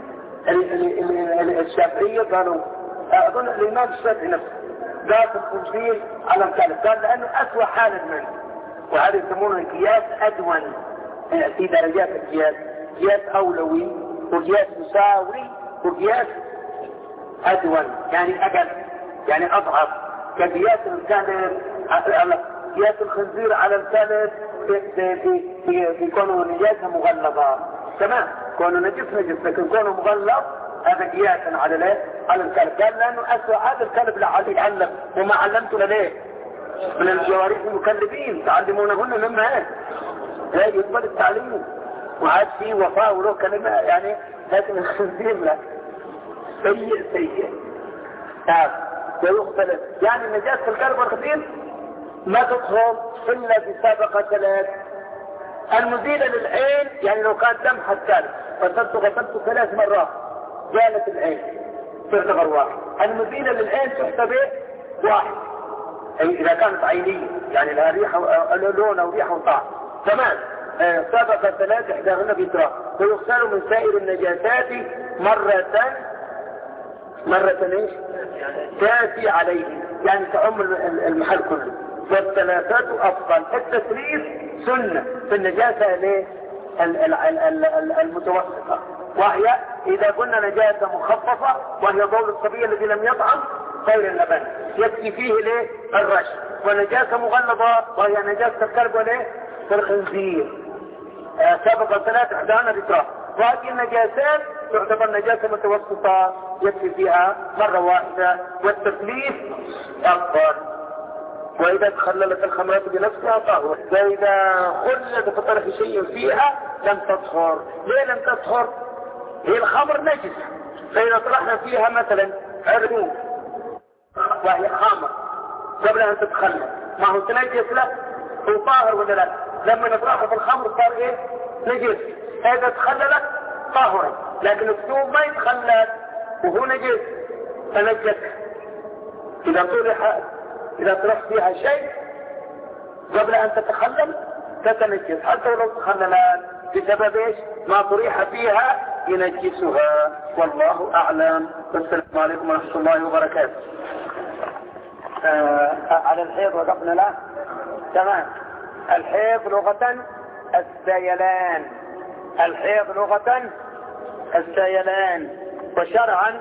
Speaker 2: الشافعية قالوا أظن الإمام الشافعي نفسه قال الخنزير على الكلب قال لأنه أسوأ حالا منه. وهذا يسمونه قياس أدون في درجات القياس. قياس أولوي وقياس مساوي وقياس أدون يعني أقل يعني أضعف. كقياس الكلب قياس الخنزير على الكلب بيكونوا نجاسة مغلظة. تمام. كونه نجس لكن كونه مغلظ هذا قياسا على الكلب. قال لأنه أسوأ هذا الكلب لعلي يتعلم وما علمته ليه من الجوارح المكلبين تعلمونهن مما لا يقبل التعليم وعاد فيه وفاء وله كلمة يعني لكن الخنزير لا سيء. ويغسل يعني نجاسة الكلب والخنزير ما تدخل إلا بسابقة 3. المزيلة للعين يعني لو كان دم الكلب غسلته 3 مرات جالت العين تعتبر 1. المزيلة للعين تحتبه 1 إذا كانت عينية يعني لها ريحة لون أو ريحة وطعم. تمام. سابقة 3 إحداهن بتراب. ويغسل من سائر النجاسات مرة ايش؟ تأتي عليه يعني تعم المحل كله. والثلاثات أفضل. التثليث سنة في النجاسة المتوسطة وهي إذا قلنا نجاسة مخففة وهي بول الصبي الذي لم يطعم غير اللبن يكفي فيه الرش. ونجاسة مغلظة وهي نجاسة الكلب والخنزير سابقا 3 إحداهن بتراب. وهذه النجاسات تعتبر نجاسة متوسطة يكفي فيها مرة واحدة. والتثليث أفضل. وإذا تخللت الخمرات بنفسها طهر. وإذا خلت بطرف شيء فيها لم تطهر. ليه لم تطهر؟ هي الخمر نجس. فإذا طرحنا فيها مثلا عرقوب وهي خامر قبل أن تتخلل ما هو تنجس له هو طاهر ولا لا؟ لما نطرحه في الخمر صار ايه؟ نجس. إذا تخللت طاهرا. لكن الثوب ما يتخلل وهو نجس فنجس. إذا طرح فيها شيء قبل أن تتخلل تتنجس حتى ولو تخللت بسبب ايش؟ ما طرح فيها ينجسها. والله أعلم. والسلام عليكم ورحمة الله وبركاته. على الحيض وقفنا له. تمام. الحيض لغة السيلان. الحيض لغة السيلان وشرعا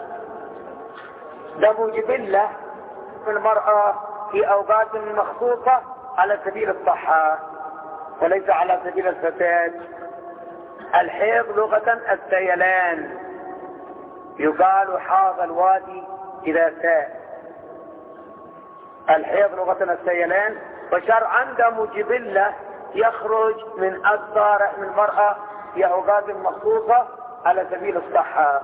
Speaker 2: دم جبلة في المرأة في أوقات مخصوصة على سبيل الصحة وليس على سبيل الفساد. الحيض لغة السيلان، يقال حاض الوادي إذا سال. الحيض لغة السيلان، وشرعا دم جبلة يخرج من أجزاء رحم المرأة في أوقات مخصوصة على سبيل الصحة.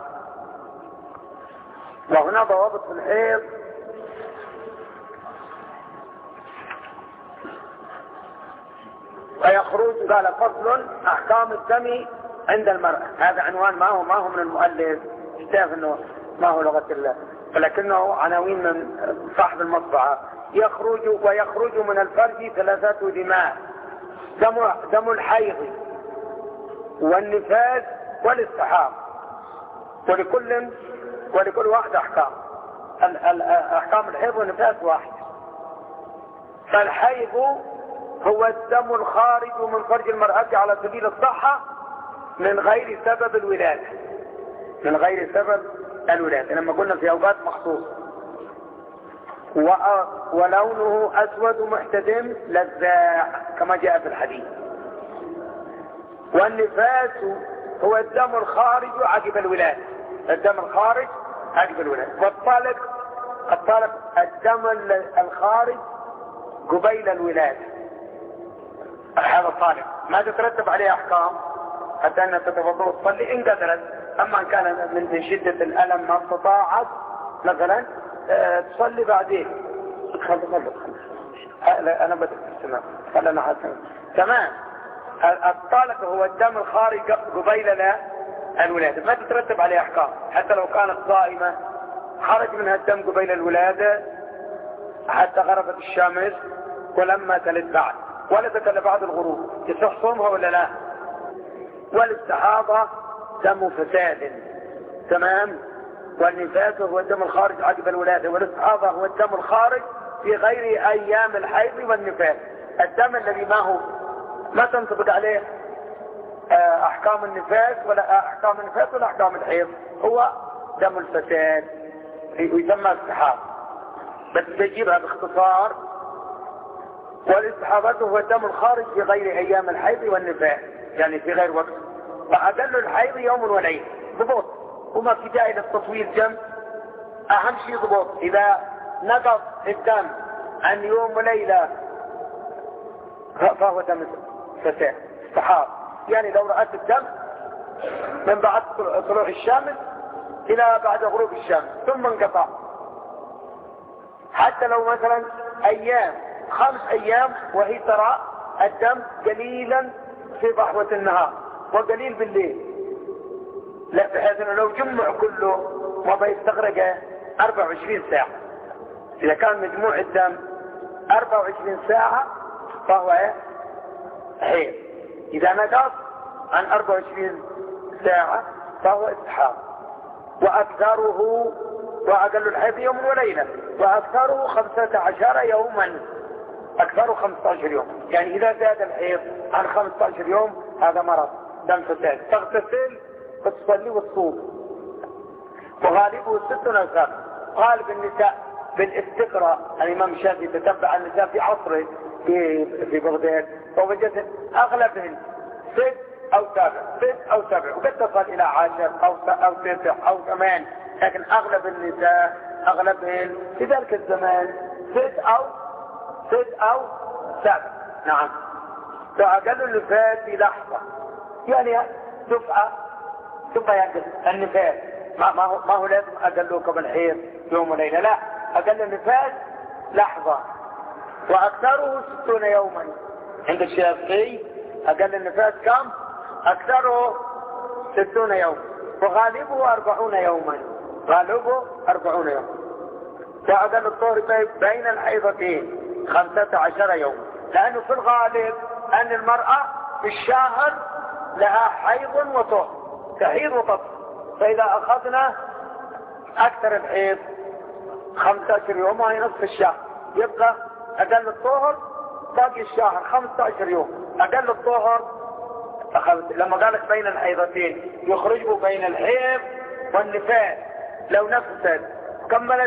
Speaker 2: وهنا ضوابط في الحيض. ويخرج قال فصل أحكام الدم عند المرأة. هذا عنوان ما هو من المؤلف، اشتاف انه ما هو لغة الله، ولكنه عناوين من صاحب المطبعة. ويخرج من الفرج 3 دماء: دم الحيض والنفاس والاستحاضة، ولكل واحد أحكام. أحكام الحيض والنفاس واحد. فالحيض هو الدم الخارج من فرج المرأة على سبيل الصحة من غير سبب الولادة، من غير سبب الولادة، لما قلنا في أوقات مخصوصة. ولونه أسود محتدم لذاع كما جاء في الحديث. والنفاس هو الدم الخارج عقب الولادة، الدم الخارج عقب الولادة. والطلق الدم الخارج قبيل الولادة. هذا الطالب ما تترتب عليه أحكام حتى أنها تتوضأ وتصلي إن قدرت. أما إن كان من شدة الألم ما استطاعت مثلا تصلي بعدين. خلص أنا بدأت السماء خلنا حسنا تمام. الطالق هو الدم الخارج قبيل الولادة، ما تترتب عليه أحكام. حتى لو كانت صائمة خرج منها الدم قبيل الولادة حتى غربت الشمس ولما تلد بعد ولدت إلا بعد الغروب، يصح صومها ولا لا؟ والاستحاضة دم فساد تمام. والنفاس هو الدم الخارج عقب الولادة، والاستحاضة هو الدم الخارج في غير أيام الحيض والنفاس. الدم الذي ما تنطبق عليه أحكام النفاس ولا أحكام الحيض هو دم الفساد ويسمى استحاضة، بس تجيبها باختصار. والاستحاضة هو الدم الخارج في غير أيام الحيض والنفاس، يعني في غير وقت. فأقل الحيض يوم وليلة ضبط، وما في داعي للتطويل جنب. أهم شيء ضبط. إذا نقض الدم عن يوم وليلة فهو دم فساد استحاضة. يعني لو رأت الدم من بعد طلوع الشمس إلى بعد غروب الشمس ثم انقطع، حتى لو مثلا أيام 5 أيام وهي ترى الدم قليلا في ضحوة النهار وقليل بالليل، لا، بحيث انه لو جمع كله ما بيستغرق 24 ساعة. إذا كان مجموع الدم 24 ساعة فهو حيض. إذا نقص عن 24 ساعة فهو استحاضة. وأقل الحيض يوم وليلة، وأكثره 15 يوما، أكثره 15 يوم. يعني إذا زاد الحيض عن 15 يوم هذا مرض دم فساد، تغتسل وتصلي وتصوم. وغالبه 6 أشهر. غالب النساء بالاستقراء، الإمام الشافعي تتبع النساء في عصره في بغداد ووجد أغلبهن 6 أو 7 وقد تصل إلى 10 أو 9 أو 8، لكن أغلب النساء أغلبهن في ذلك الزمان 6 أو 7. نعم. فأقل النفاس في لحظة، يعني دفعة ينقص النفاس. ما هو لازم أقله كما الحيض يوم وليلة، لا، أقل النفاس لحظة. وأكثره 60 يوما عند الشافعي. أقل النفاس كم؟ أكثره 60 يوم، وغالبه 40 يوما. غالبه 40 يوم. وأقل الطهر بين الحيضتين 15 يوم، لأنه في الغالب أن المرأة في الشهر لها حيض وطهر، تحيض وطهر. فإذا أخذنا أكثر الحيض 15 يوم وهي نصف الشهر، يبقى أقل الطهر باقي الشهر 15 يوم. أقل الطهر لما قالت بين الحيضتين يخرجه بين الحيض والنفاس. لو نفست كملت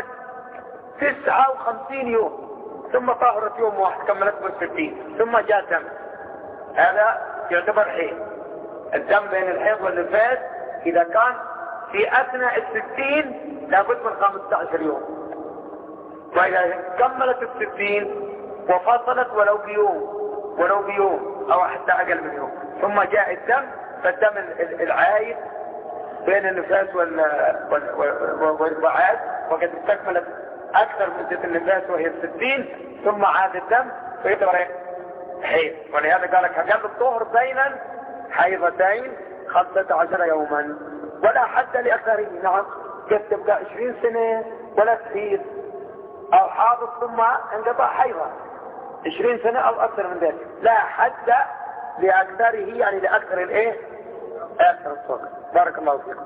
Speaker 2: 59 يوم ثم طهرت يوم واحد كملت 60 ثم جاء دم، هذا يعتبر حيض. الدم بين الحيض والنفاس إذا كان في أثناء 60 لابد من 15 يوم. وإذا كملت 60 وفصلت ولو بيوم أو حتى أقل من يوم ثم جاء الدم، فالدم العايد بين النفاس والرضاعات وقد استكملت أكثر مدة النفاس وهي 60 ثم عاد الدم فيعتبر حيض. ولهذا قال لك أقل الطهر بين حيضتين 15 يوما ولا حد لأكثره. نعم قد تبقى 20 سنة ولا تحيض أو حاضر ثم انقطع حيضها 20 سنة أو أكثر من ذلك، لا حد لأكثره يعني لأكثر الإيه؟ أكثر الطهر. بارك الله فيكم.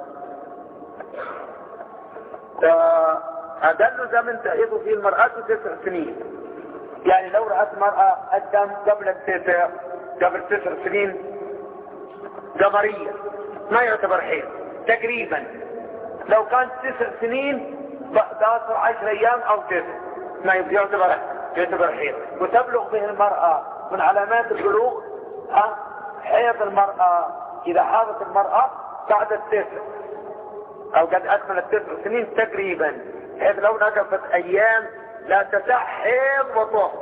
Speaker 2: وأقل زمن تحيض فيه المرأة 9 سنين، يعني لو رأت مرأة الدم قبل 9 سنين قمرية ما يعتبر حيض تقريبا. لو كانت 9 سنين بأثر 10 أيام أو 9 ما يعتبر حيض. وتبلغ به المرأة من علامات البلوغ حيض المرأة إذا حاضت المرأة بعد 9 أو قد أكملت 9 سنين تقريبا، حيث لو نقصت أيام لا تسع حيض وطهر.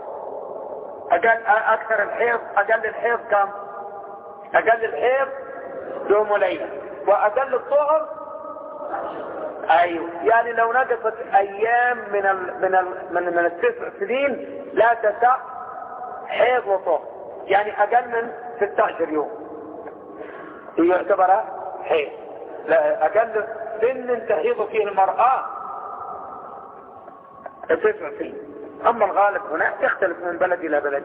Speaker 2: أكثر الحيض أقل الحيض كم؟ أقل الحيض يوم وليلة، وأقل الطهر أيوه يعني لو نقصت أيام من 9 سنين لا تسع حيض وطهر، يعني أقل من 16 يوم يعتبر حيض. لا أقل سن تحيض فيه المرأة 9 سنين. أما الغالب هنا يختلف من بلد إلى بلد.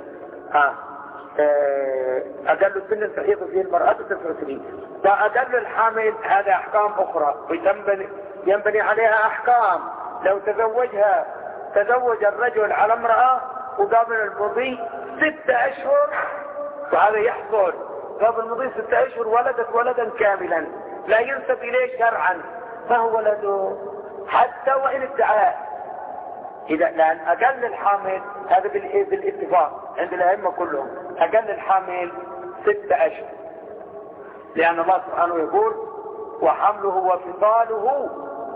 Speaker 2: أقل سن تحيض فيه المرأة 9 سنين. وأقل الحامل هذا أحكام أخرى ينبني عليها أحكام. لو تزوج الرجل على امرأة وقبل المضي 6 أشهر، وهذا يحصل قبل المضي 6 أشهر ولدت ولدا كاملا لا ينسب إليه شرعا، ما هو ولده حتى وإن ادعاه. لأن أقل الحامل هذا بالاتفاق عند الأئمة كلهم أقل الحامل 6 أشهر، لأن الله سبحانه يقول وحمله وفصاله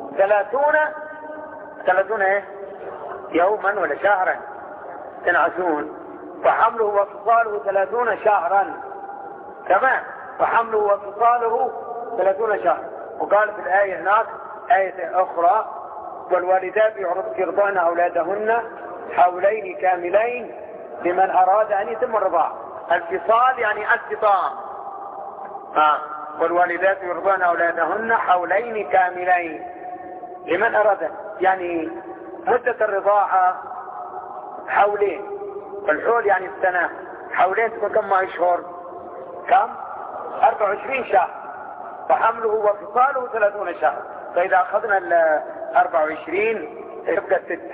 Speaker 2: 30 إيه؟ يوما ولا شهرا تنعسون. وحمله وفصاله 30 شهرا تمام، وحمله وفصاله 30 شهرا. وقال في الآية هناك آية أخرى والوالدات يرضعن أولادهن حولين كاملين لمن أراد أن يتم الرضاعة. الفصال يعني الفطام. والوالدات يرضعن أولادهن حولين كاملين لمن أراد، يعني مدة الرضاعة حولين، والحول يعني السنة، حولين تكون كم أشهر؟ كم؟ 24 شهر. فحمله وفصاله 30 شهر. فإذا أخذنا 24 يبقى 6.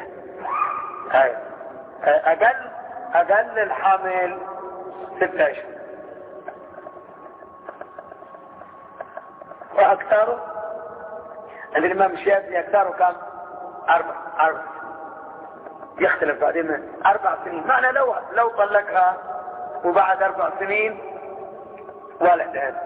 Speaker 2: أقل الحامل 6 أشهر. وأكثره عند الإمام الشافعي أكثره كم؟ 4 يختلف بعدين من 4 سنين. معنى لو طلقها وبعد 4 سنين ولدت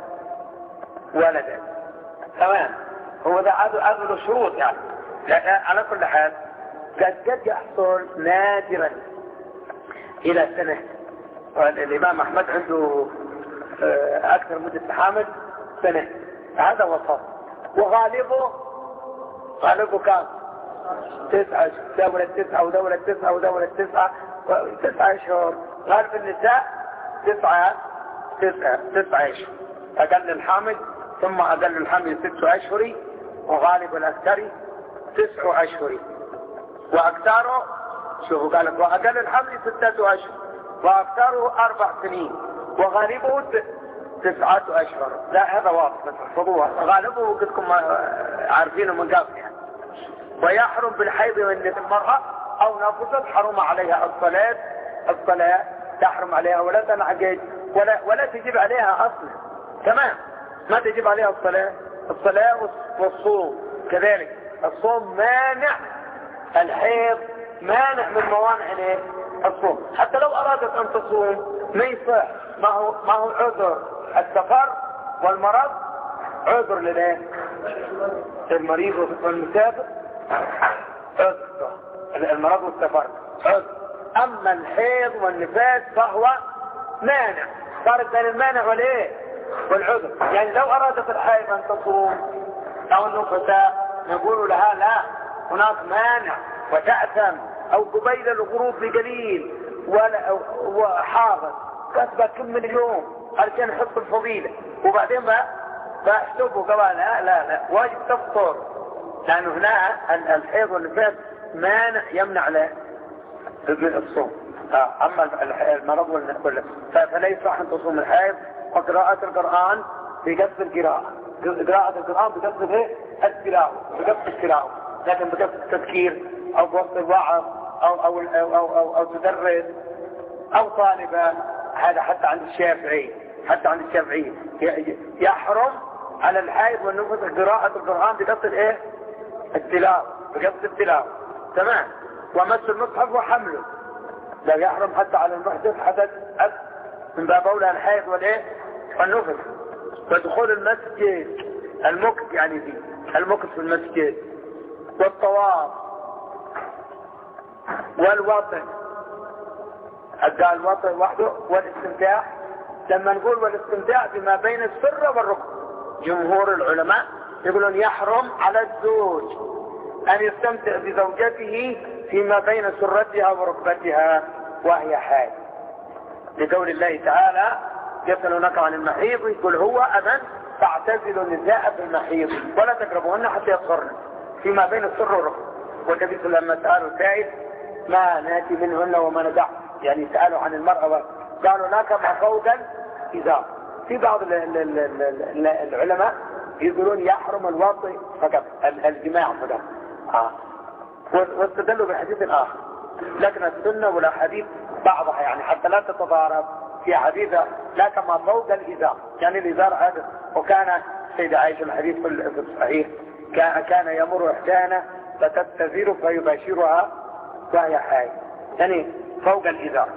Speaker 2: تمام، هو ده عدل له شروط يعني. على كل حال قد يحصل نادرا إلى سنة. والإمام أحمد عنده أكثر مدة الحامل سنة، هذا وسط. وغالبه كم؟ 9 دولة 9 ودولة 9 ودولة 9 أشهر. غالب النساء 9 أشهر أقل الحامل، ثم أقل الحمل 6 أشهر، وغالب الأكثر 9 أشهر. وأكثره شوفوا قالت وأقل الحمل 6 أشهر، وأكثره 4 سنين، وغالبه 9 أشهر. لا هذا واضح بس احفظوها، غالبه قدكم عارفينه من قبل يعني. ويحرم بالحيض والنفاس المرأة أو نفست حرم عليها الصلاة تحرم عليها ولا تنعقد ولا تجب عليها أصلا. تمام، ما تجب عليها الصلاة والصوم كذلك. الصوم مانع، الحيض مانع من موانع الصوم. حتى لو أرادت أن تصوم ما يصح، ما هو عذر. السفر والمرض عذر للايه؟ المريض والمسافر عذر، المرض والسفر عذر. اما الحيض والنفاس فهو مانع، صارت بين المانع والايه؟ والعذر. يعني لو ارادت الحائض ان تصوم او النفساء نقول لها لا، هناك مانع وتأثم، او قبيل الغروب بقليل وحاضر كسبة كم من اليوم علشان حط الفضيلة، وبعدين ما فاحسبوا قبل لا واجب تفطر، لانه هنا الحيض والنفاس مانع يمنع له الصوم. اما المرض والنفاس فلا يصح ان تصوم الحيض. وقراءة القرآن بقصد القراءة، قراءة القرآن بقصد ايه؟ التلاوة، بقصد التلاوة، لكن بقصد التذكير او بوسط الوعظ او تدرس او طالبة. هذا حتى عند الشافعي، يحرم على الحائض والنفس قراءة القرآن بقصد ايه؟ التلاوة، بقصد التلاوة. تمام. ومس المصحف وحمله لا يحرم حتى على المحدث حدث من باب اولى الحائض والايه؟ والنفس. ودخول المسجد، المكث يعني فيه المكث في المسجد، والطواف والوطن. قال الوطن وحده والاستمتاع. لما نقول والاستمتاع بما بين السرة والركب، جمهور العلماء يقولون يحرم على الزوج ان يستمتع بزوجته فيما بين سرتها وركبتها وهي حائض، لقول الله تعالى يسألونك عن المحيض قل هو أذى فاعتزلوا النساء في المحيض ولا تقربوهن حتى يطهرن فيما بين السر والركب. والنبي صلى الله عليه وسلم سألوا سائل ما ناتي منهن وما ندع، يعني سألوا عن المرأة قالوا لك ما فوقا إذا. في بعض العلماء يقولون يحرم الوطي فقط، الجماع فقط. واستدلوا بحديث آخر، لكن السنة والأحاديث بعضها يعني حتى لا تتضارب. في حديثة لا كما فوق الإزار، يعني الإزار هذا. وكان سيدة عائشة الحديث في الصحيح كان يمر إحدانا فتستزير فيباشرها وهي حائض، يعني فوق الإزار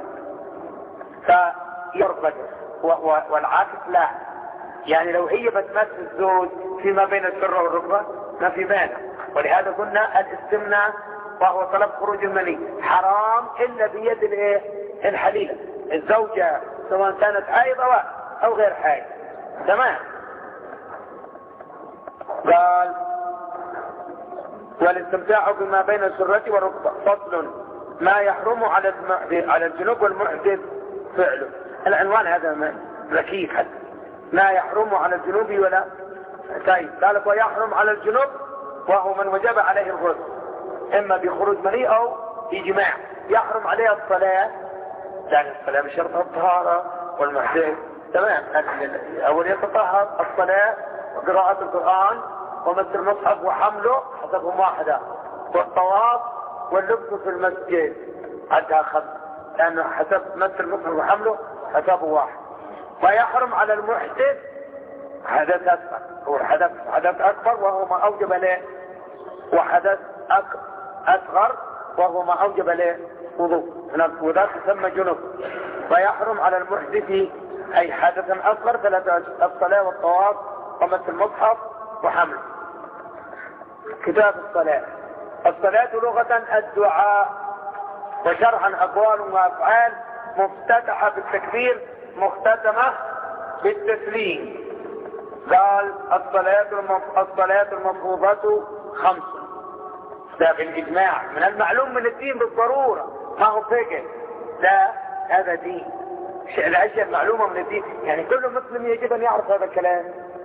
Speaker 2: فيرغب. والعكس لا، يعني لو هي بتمس الزوج فيما بين السرة والركبة ما في مانع. ولهذا قلنا الاستمناء وهو طلب خروج المني حرام الا بيد الايه؟ الحليلة الزوجة، سواء كانت حائضة او غير حائض. تمام. قال والاستمتاع بما بين السرة والركبة. فصل ما يحرم على الجنوب والمحدث فعله. العنوان هذا ركيك حتى. ما يحرم على الجنوب ولا طيب. قالت ويحرم على الجنوب وهو من وجب عليه الغسل اما بخروج مني او بجماع. يحرم عليه الصلاة، يعني الصلاة بشرط الطهارة والمحدث. تمام. اول يتطهر، الصلاة وقراءة القرآن ومس المصحف وحمله حسبهم واحدة، والطواف واللبس في المسجد عدها خمس، لأنه حسب مس المصحف وحمله حسبه واحد. ويحرم على المحدث حدث أكبر، هو حدث أكبر وهو ما أوجب له، وحدث أصغر وهو ما أوجب له وضوء، وذلك يسمى جنوب. ويحرم على المحدث أي حدث أصغر ثلاثة: الصلاة والطواف ومس المصحف وحمله. كتاب الصلاة. الصلاة لغة الدعاء، وشرعا أقوال وأفعال مفتتحة بالتكبير مختتمة بالتسليم. قال الصلاة المفروضة 5. ده بالإجماع من المعلوم من الدين بالضرورة، ما هو فقه، لا هذا دين، الأشياء المعلومة من الدين، يعني كل مسلم يجب أن يعرف هذا الكلام.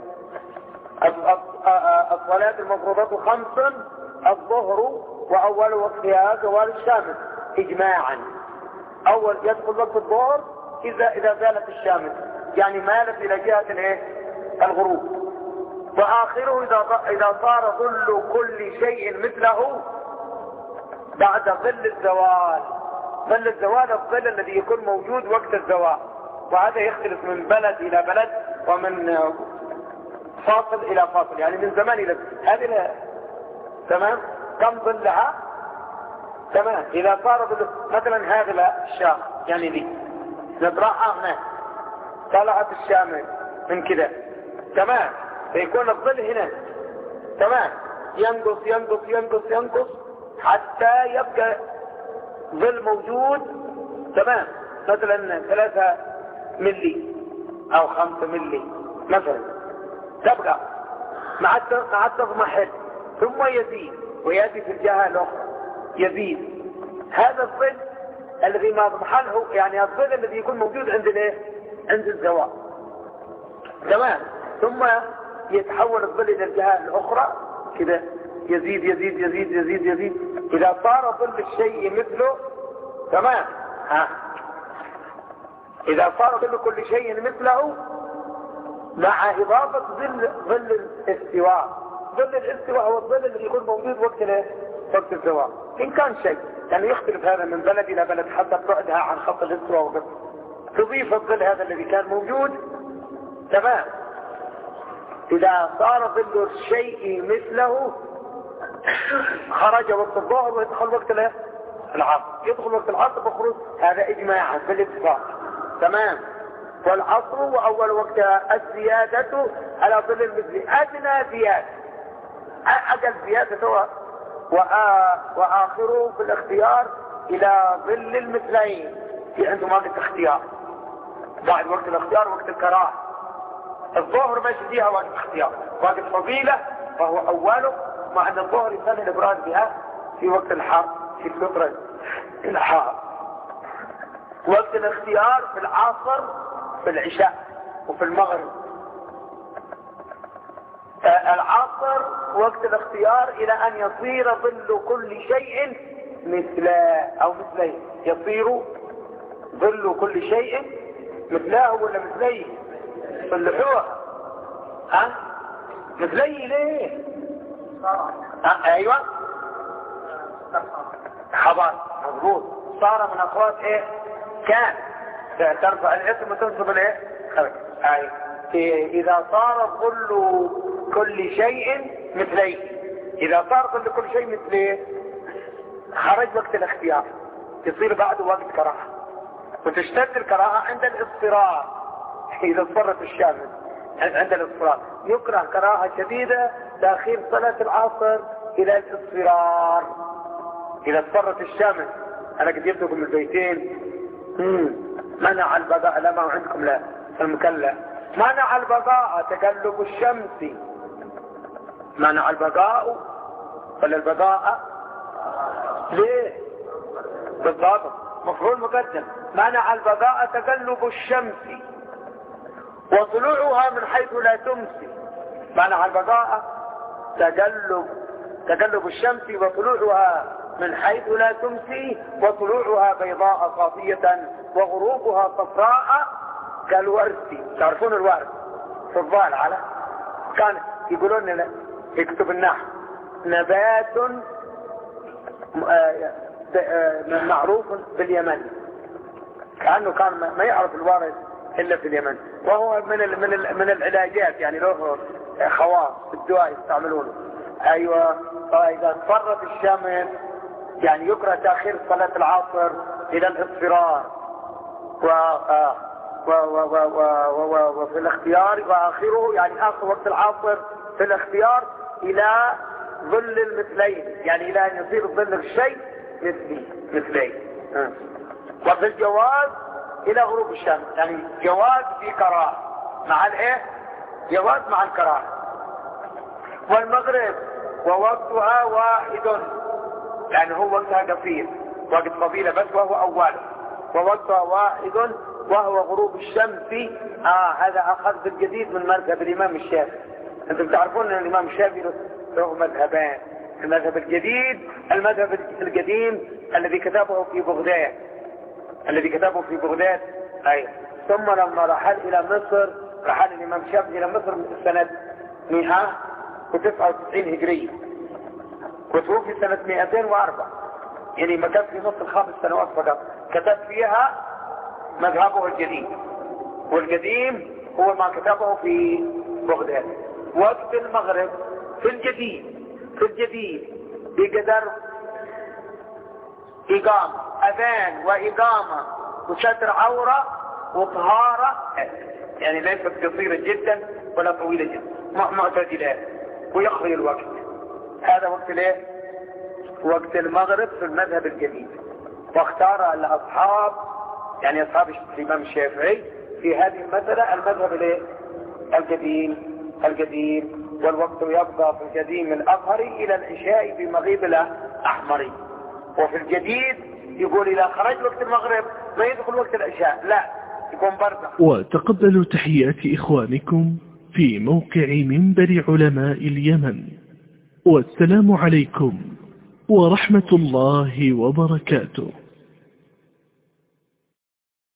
Speaker 2: الصلاة المفروضة 5: الظهر وأول وقتها زوال الشمس إجماعا. أول يدخل وقت الظهر إذا زالت الشمس، يعني مالت إلى جهة الغروب. وآخره إذا صار ظل كل شيء مثله بعد ظل الزوال. ظل الزوال الظل الذي يكون موجود وقت الزوال، وهذا يختلف من بلد إلى بلد ومن فاصل إلى فاصل، يعني من زمان إلى هذه. تمام. كم ظلها؟ تمام. إذا صار ظل مثلا هذا الشام، يعني دي نطرحها هنا طلعت الشام من كده، تمام، فيكون الظل هنا تمام، ينقص ينقص ينقص ينقص حتى يبقى ظل موجود تمام، مثلا 3 ملي او 5 ملي مثلا، تبقى مع تضمحل ثم يزيد ويأتي في الجهة الأخرى يزيد. هذا الظل الذي ما ضمحله يعني الظل الذي يكون موجود عند الايه؟ عند الزوال تمام، ثم يتحول الظل الى الجهة الأخرى كده، يزيد يزيد يزيد يزيد يزيد، إذا صار ظل الشيء مثله تمام، إذا صار ظل كل شيء مثله مع إضافة ظل الاستواء. ظل الاستواء هو الظل الذي يكون موجود وقت الزوال. إن كان شيء يعني يختلف هذا من بلد إلى بلد حسب بعدها عن خط الاستواء وقت، تضيف الظل هذا الذي كان موجود تمام. إذا صار ظل الشيء مثله خرج وقت الظهر ويدخل وقت العصر، يدخل وقت العصر بخروج، هذا إجماعا بالاتفاق تمام. والعصر وأول وقت الزيادة على ظل المثل، أدنى زيادة أقل زيادة وآخره في الاختيار إلى ظل المثلين. في عندهم وقت اختيار بعد وقت الاختيار وقت الكراهة. الظهر ماشي فيها وقت اختيار، وقت فضيلة فهو أوله، مع أن الظهر يسمى الإبراز بها في وقت الحر في الفترة الحار. وقت الاختيار في العصر في العشاء وفي المغرب. العصر وقت الاختيار إلى أن يصير ظل كل شيء مثله أو مثليه. يصير ظل كل شيء مثله ولا مثليه؟ صلحوها مثليه ليه؟ ايوه خبر مضبوط. صار من اخوات ايه؟ كان ترفع الاسم وتنصب الايه؟ ايوه. اذا صار ظل كل شيء مثليه، اذا صار ظل كل شيء مثليه خرج وقت الاختيار، يصير بعده وقت كراهه، وتشتد الكراهه عند الاضطرار. اذا اضطرت الشمس عند الاضطرار يكره كراهه شديده تاخير صلاه العصر الى الاضطرار. اذا اضطرت الشمس، انا قد جبت لكم البيتين منع البقاء، لا ما عندكم لا المكلا، منع البقاء تقلب الشمس، منع البقاء ولا البقاء ليه بالضبط مفعول مقدم. منع البقاء تقلب الشمس وطلوعها من حيث لا تمسي. منع البقاء تقلب الشمس وطلوعها من حيث لا تمسي، وطلوعها بيضاء صافية وغروبها صفراء كالورد. تعرفون الورد في الضال على كان يقولون لنا يكتب النحو نبات معروف باليمن، كأنه كان ما يعرف الورد إلا في اليمن، وهو من العلاجات يعني له خواص في الدواء يستعملونه. أيوة. فإذا اضطرت الشمس يعني يكره تأخير صلاة العصر إلى الاضطرار وفي الاختيار، وآخره يعني آخر وقت العصر في الاختيار إلى ظل المثلين، يعني إلى أن يصير ظل الشيء مثلين. وفي الجواز إلى غروب الشمس، يعني جواز في كراهة مع الايه؟ جواز مع الكراهة. والمغرب ووقتها واحد، يعني هو وقتها قصير، وقت فضيلة بس وهو أوله، ووقتها واحد وهو غروب الشمس. هذا أخذ بالجديد من مذهب الإمام الشافعي. أنتم تعرفون أن الإمام الشافعي له مذهبان، المذهب الجديد، المذهب القديم الذي كتبه في بغداد، أي ثم لما رحل إلى مصر، رحل الإمام الشافعي إلى مصر سنة 199 هجرية، وتوفي سنة 204، يعني ما كان في نص ال5 سنوات فقط كتب فيها مذهبه الجديد. والقديم هو ما كتبه في بغداد. وقت المغرب في الجديد بقدر إقامة، أذان وإقامة وستر عورة وطهارة، يعني ليست قصيرة جدا ولا طويلة جدا، معتدلات، ويقضي الوقت. هذا وقت الايه؟ وقت المغرب في المذهب الجديد، واختار الاصحاب يعني اصحاب الامام الشافعي في هذه المسألة المذهب الايه؟ القديم، والوقت يبقى في القديم الأظهري إلى العشاء بمغيب الأحمري، وفي الجديد يقول إذا خرج وقت المغرب ما يدخل وقت العشاء، لا يكون برزخ.
Speaker 1: وتقبلوا تحيات إخوانكم في موقع منبر علماء اليمن، والسلام عليكم ورحمة الله وبركاته.